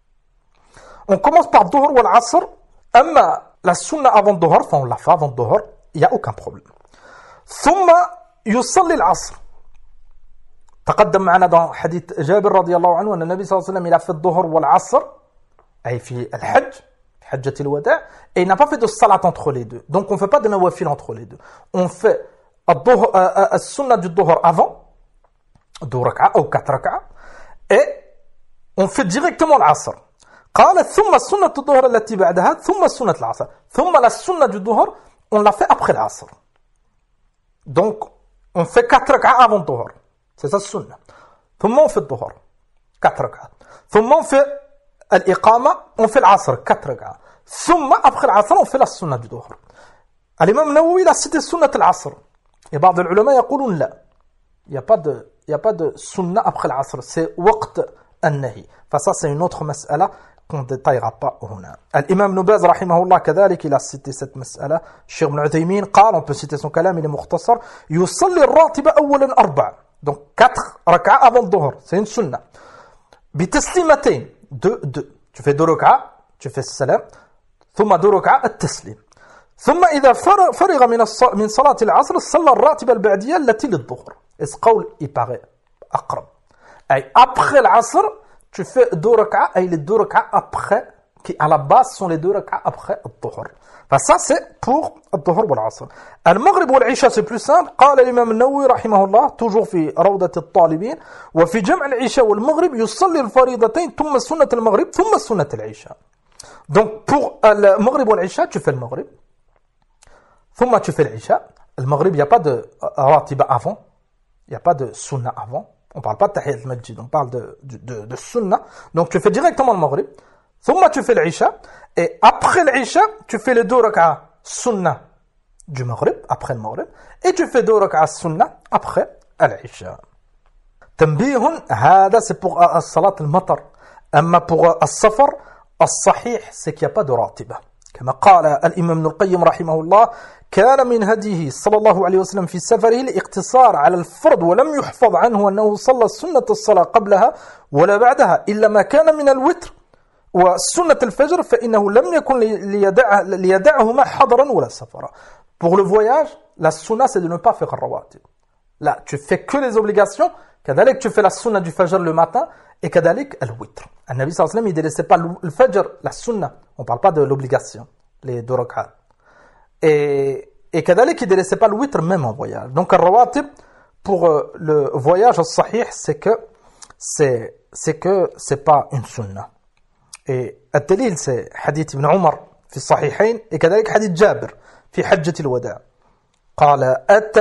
On commence par al-dhuhr ou al-asr. Amma la sunna avant al-dhuhr, enfin on l'a fait avant al-dhuhr, il n'y a aucun problème. ثم يصلي العصر. تقدم معنا dans حديث جابر رضي الله عنه أن النبي صلى الله عليه وسلم il a fait الظهر والعصر أي في الحج حجة الوداع et il n'a pas fait de salat entre les deux. Donc on ne fait pas de nawafil entre les deux. On fait السنة du الظهر avant 2 ركعة أو 4 ركعة et on fait directement العصر. قال ثم سنة الظهر التي بعدها ثم سنة العصر. ثم la sunna du الظهر on l'a fait après العصر. Donc on fait 4 ركعة avant الظهر. C'est ça السنة. ثم on fait الظهر 4 ركعة. ثم on fait الإقامة on fait العصر 4 ركعة. ثم après العصر on fait la sunna du الظهر. الإمام النووي il a cité سنة العصر. Et بعض العلماء يقولون لا. Il n'y a pas de sunna après العصر. C'est وقت النهي. فça c'est une autre مسألة qu'on ne détaillera pas هنا. الإمام ابن باز رحمه الله كذلك il a cité cette مسألة. الشيخ ابن عثيمين قال on peut citer son كلام il est مختصر يصلي الراتب أولا 4 donc 4 ركعة avant الظهر c'est une sunna بتسليمتين 2 tu fais 2 ركعة tu fais السلام ثم 2 ركعة التسليم ثم إذا فرغ من صلاة العصر صلى الراتبة البعدية التي للظهر. Et ce قول il paraît أقرب. أي après العصر tu fais 2 ركعة أي les 2 ركعة après qui à la base sont les 2 ركعة après الظهر. فça c'est pour الظهر والعصر. المغرب والعشاء c'est plus simple. قال الإمام النووي رحمه الله toujours في روضة الطالبين وفي جمع العشاء والمغرب يصلي الفريضتين ثم سنة المغرب ثم سنة العشاء. Donc pour le maghrib ou l'isha tu fais le maghrib ثم tu fais l'isha. Le maghrib il n'y a pas de ratiba avant, il n'y a pas de sunna avant. On ne parle pas de tahiyat al-masjid, on parle de sunna. Donc tu fais directement le maghrib ثم tu fais l'isha et après l'isha tu fais les 2 rak'a sunna du maghrib après le maghrib et tu fais 2 rak'a sunna après l'isha. تنبيه هذا c'est pour الصلاة المطر. أما pour السفر الصحيح c'est qu'il n'y a pas de راتبة. كما قال الإمام ابن القيم رحمه الله كان من هديه صلى الله عليه وسلم في سفره الاقتصار على الفرض ولم يحفظ عنه أنه صلى سنة الصلاة قبلها ولا بعدها إلا ما كان من الوتر وسنة الفجر فإنه لم يكن ليدعهما حضرا ولا سفرا. Pour le voyage, la sunna c'est de ne pas faire الرواتب. Là, tu fais que les obligations. كذلك tu fais la sunna du fajr le matin et كذلك الوتر. النبي صلى الله عليه وسلم il ne délaissait pas le fajr, la sunna. On ne parle pas de l'obligation, les 2 rak'at. Et كذلك il ne délaissait pas le witr même en voyage. Donc le rawatib pour le voyage sahih c'est que c'est pas une sunna. Et الدليل c'est hadith ibn Umar في الصحيحين et كذلك hadith جابر في حجة الوداع. قال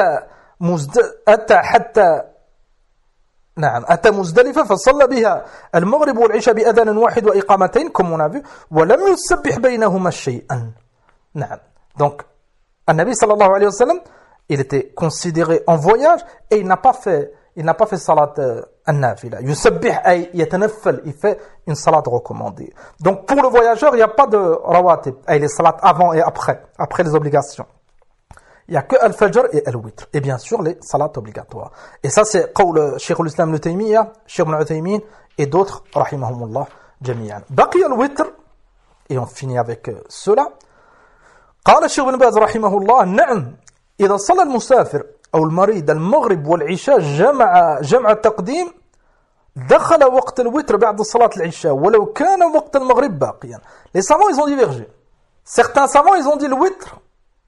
أتى مزدلفة فصلى بها المغرب والعشاء بأذان واحد وإقامتين comme on a vu ولم يسبح بينهما شيئا. نعم. Donc النبي صلى الله عليه وسلم il était considéré en voyage et il n'a pas fait salat النافلة. يسبح أي يتنفل, il fait une salat recommandée. Donc pour le voyageur il n'y a pas de rawatib, أي les salats avant et après les obligations. Il n'y a que Al-Fajr et Al-Witr. Et bien sûr, les salats obligatoires. Et ça, c'est قول شيخ الإسلام ابن تيمية, Cheikh Ibn Uthaymin et d'autres, rahimahumullah, jami'an. بقي الوتر, et on finit avec cela. قال الشيخ ابن باز رحمه الله نعم إذا صلى المسافر أو المريض المغرب والعشاء جمع التقديم دخل وقت الوتر بعد صلاة العشاء ولو كان وقت المغرب باقيا. Les savants, ils ont divergé. Certains savants, ils ont dit le witr,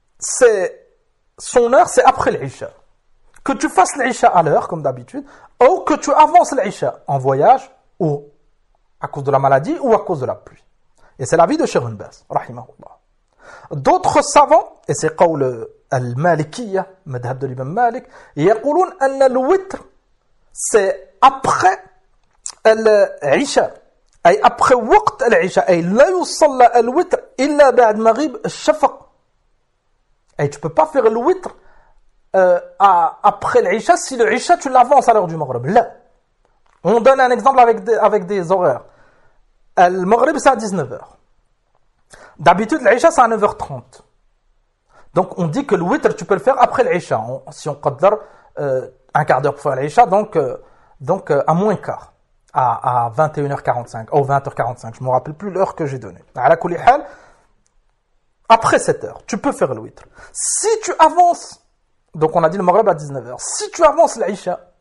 son heure, c'est après l'Isha. Que tu fasses l'Isha à l'heure, comme d'habitude, ou que tu avances l'Isha en voyage, ou à cause de la maladie, ou à cause de la pluie. Et c'est l'avis de Cheikh Ibn Baz, rahimahullah. D'autres savants, et c'est قول المالكية, madhab de l'imam Malik, يقولون أن الوتر, c'est après l'Isha. أي après وقت العشاء. أي لا يصلى الوتر إلا بعد مغيب الشفق. Et tu ne peux pas faire le witr après l'Isha si le Isha tu l'avances à l'heure du Maghrib. Là. On donne un exemple avec des horaires. Le Maghrib c'est à 19h. D'habitude l'Isha c'est à 9h30. Donc on dit que le witr tu peux le faire après l'Isha. Si on considère un quart d'heure pour faire l'Isha, donc à moins quart. À 21h45 ou 20h45. Je ne me rappelle plus l'heure que j'ai donnée. À la kulli hal, après 7 heures, tu peux faire le witr. Si tu avances, donc on a dit le maghrib à 19h, si tu avances l'Isha,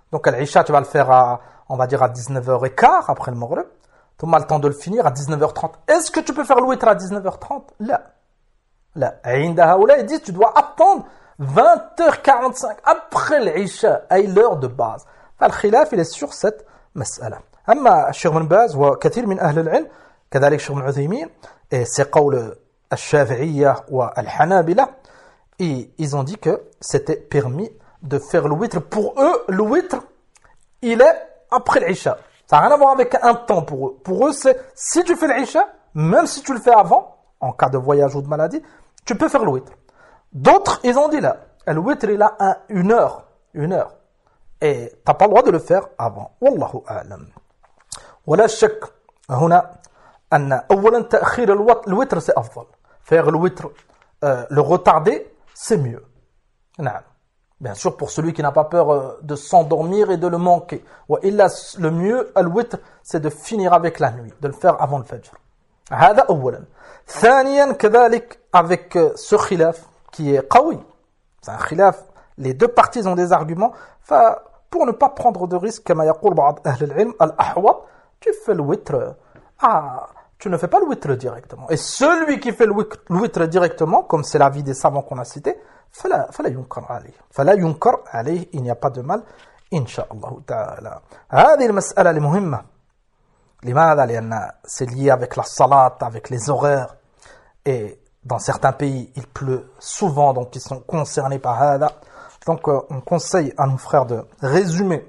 Donc l'Isha, tu vas le faire à, on va dire à 19h15 après le Maghrib. Tu as le temps de le finir à 19h30. Est-ce que tu peux faire le witr à 19h30? Là. Là. Ils disent tu dois attendre 20h45 après l'Isha, à l'heure de base. فالخلاف il est sur cette مسألة. أما الشيخ بن باز وكثير من أهل العلم كذلك الشيخ بن عثيمين et c'est قول الشافعية والحنابلة ils ont dit que c'était permis de faire le witr. Pour eux, le witr, il est après l'Isha. Ça n'a rien à voir avec un temps pour eux. Pour eux, c'est si tu fais l'Isha, même si tu le fais avant, en cas de voyage ou de maladie, tu peux faire le witr. D'autres, ils ont dit là, le witr, il a une heure. Et tu n'as pas le droit de le faire avant. Wallahu a'lam. ولا شك هنا أن أولا تأخير الوتر c'est أفضل. Faire le witr, le retarder, c'est mieux. Non. Bien sûr, pour celui qui n'a pas peur de s'endormir et de le manquer. Le mieux, le witr, c'est de finir avec la nuit, de le faire avant le fajr. هذا أولا. ثانيا كذلك avec ce khilaf qui est qawi. C'est un khilaf. Les deux parties ont des arguments. Pour ne pas prendre de risque, كما يقول بعض أهل العلم الأحوط, tu fais le witr. Tu ne fais pas le witr directement. Et celui qui fait le witr directement, comme c'est l'avis des savants qu'on a cités, فلا ينكر عليه. فلا ينكر عليه, il n'y a pas de mal, إن شاء الله تعالى. هذه المسألة المهمة. لماذا؟ لأن c'est lié avec la salat, avec les horaires. Et dans certains pays, il pleut souvent, donc ils sont concernés par هذا. Donc on conseille à nos frères de résumer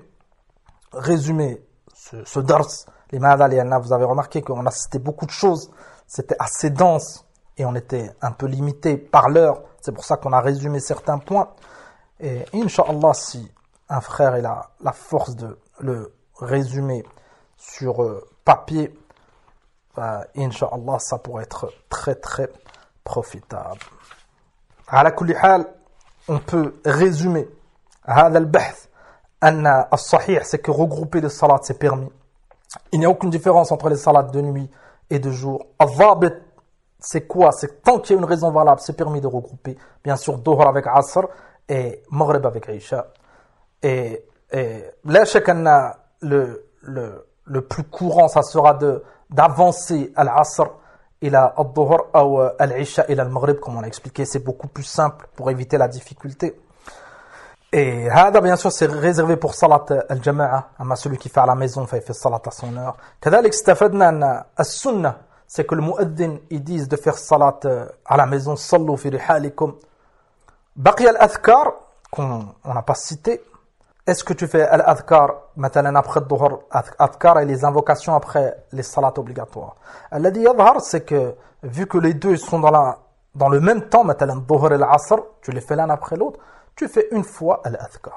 ce dars. لماذا؟ لأن vous avez remarqué qu'on a cité beaucoup de choses, c'était assez dense et on était un peu limité par l'heure. C'est pour ça qu'on a résumé certains points. Et Inch'Allah, si un frère a la force de le résumer sur papier, Inch'Allah, ça pourrait être très très profitable. على كل حال, on peut résumer هذا البحث أن الصحيح, c'est que regrouper les salats c'est permis. Il n'y a aucune différence entre les salats de nuit et de jour. Al-Dhabit, c'est quoi? C'est tant qu'il y a une raison valable, c'est permis de regrouper. Bien sûr, Dhuhr avec Asr et Maghrib avec Isha. Et la shakana, le plus courant, ça sera d'avancer Al-Asr et Al-Dhuhr ou Al-Isha et Al-Maghrib, comme on l'a expliqué. C'est beaucoup plus simple pour éviter la difficulté. Et هذا bien sûr c'est réservé pour salat al-jama'a, amma celui qui fait à la maison fait salat à son heure. كذلك استفدنا أن السنة c'est que le muaddin ils disent de faire salat à la maison, صلوا في رحالكم. بقي الأذكار qu'on n'a pas cité. Est-ce que tu fais al-adhkar مثلا après الظهر, adhkar et les invocations après les salats obligatoires? الذي يظهر c'est que vu que les deux sont dans le même temps, مثلا الظهر et l'asr, tu les fais l'un après l'autre, tu fais une fois al-adhkar.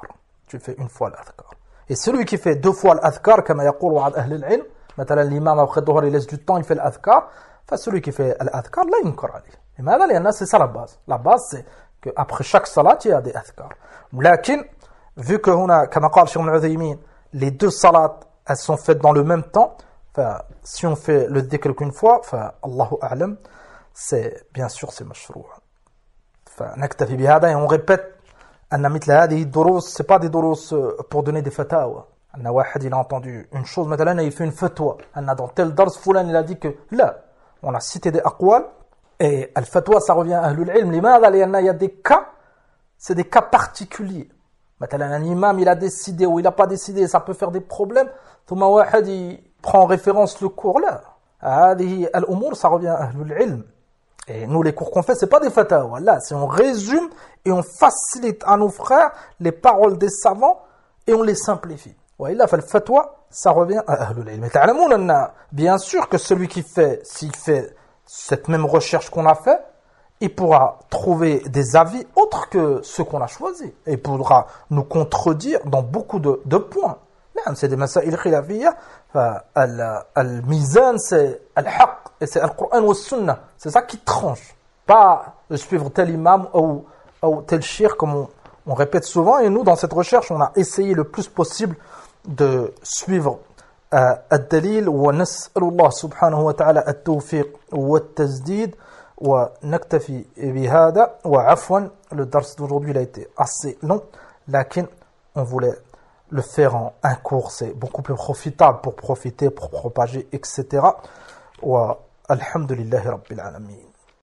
Et celui qui fait deux fois al-adhkar, comme يقول بعض أهل العلم, مثلا l'imam après الظهر il laisse du temps, il fait al-adhkar, celui qui fait al-adhkar, لا ينكر عليه. لماذا؟ لأن c'est ça la base. La base c'est qu'après chaque salat, il y a des adhkar. لكن, vu que هنا, كما قال الشيخ بن عثيمين, les deux salats, elles sont faites dans le même temps, si on fait le dhikr qu'une fois, Allahu a'lam, c'est bien sûr c'est مشروع. فنكتفي بهذا et on répète أن مثل هذه الدروس c'est pas des دروس pour donner des fatwa. أن واحد il a entendu une chose مثلا il fait une fatwa أن dans tel dars فلان il a dit que là on a cité des aqwal et le fatwa ça revient à أهل العلم. لماذا؟ لأن il y a des cas, c'est des cas particuliers. مثلا un imam il a décidé ou il a pas décidé, ça peut faire des problèmes. ثم واحد il prend en référence le cours là. هذه الأمور ça revient à أهل العلم. Et nous, les cours qu'on fait, c'est pas des fatwa. Là, c'est on résume et on facilite à nos frères les paroles des savants et on les simplifie. Ouais, là, le fatwa, ça revient à Ahlul Ilm. Mais bien sûr que celui qui fait, s'il fait cette même recherche qu'on a fait, il pourra trouver des avis autres que ceux qu'on a choisis. Et il pourra nous contredire dans beaucoup de points. C'est des masaïl khilafiyya. Al-mizan, c'est al-haq, et c'est al-Qur'an ou al-Sunnah. C'est ça qui tranche. Pas de suivre tel imam ou tel shir, comme on répète souvent. Et nous, dans cette recherche, on a essayé le plus possible de suivre al-dalil. Wa nas'alullah subhanahu wa ta'ala al-tawfiq wa al-tazdid. Wa naktafi bihada. Wa afwan, le dars d'aujourd'hui, il a été assez long. Lakin, on voulait le faire en un cours, c'est beaucoup plus profitable pour profiter, pour propager, etc. Wa alhamdulillahi rabbil alamin.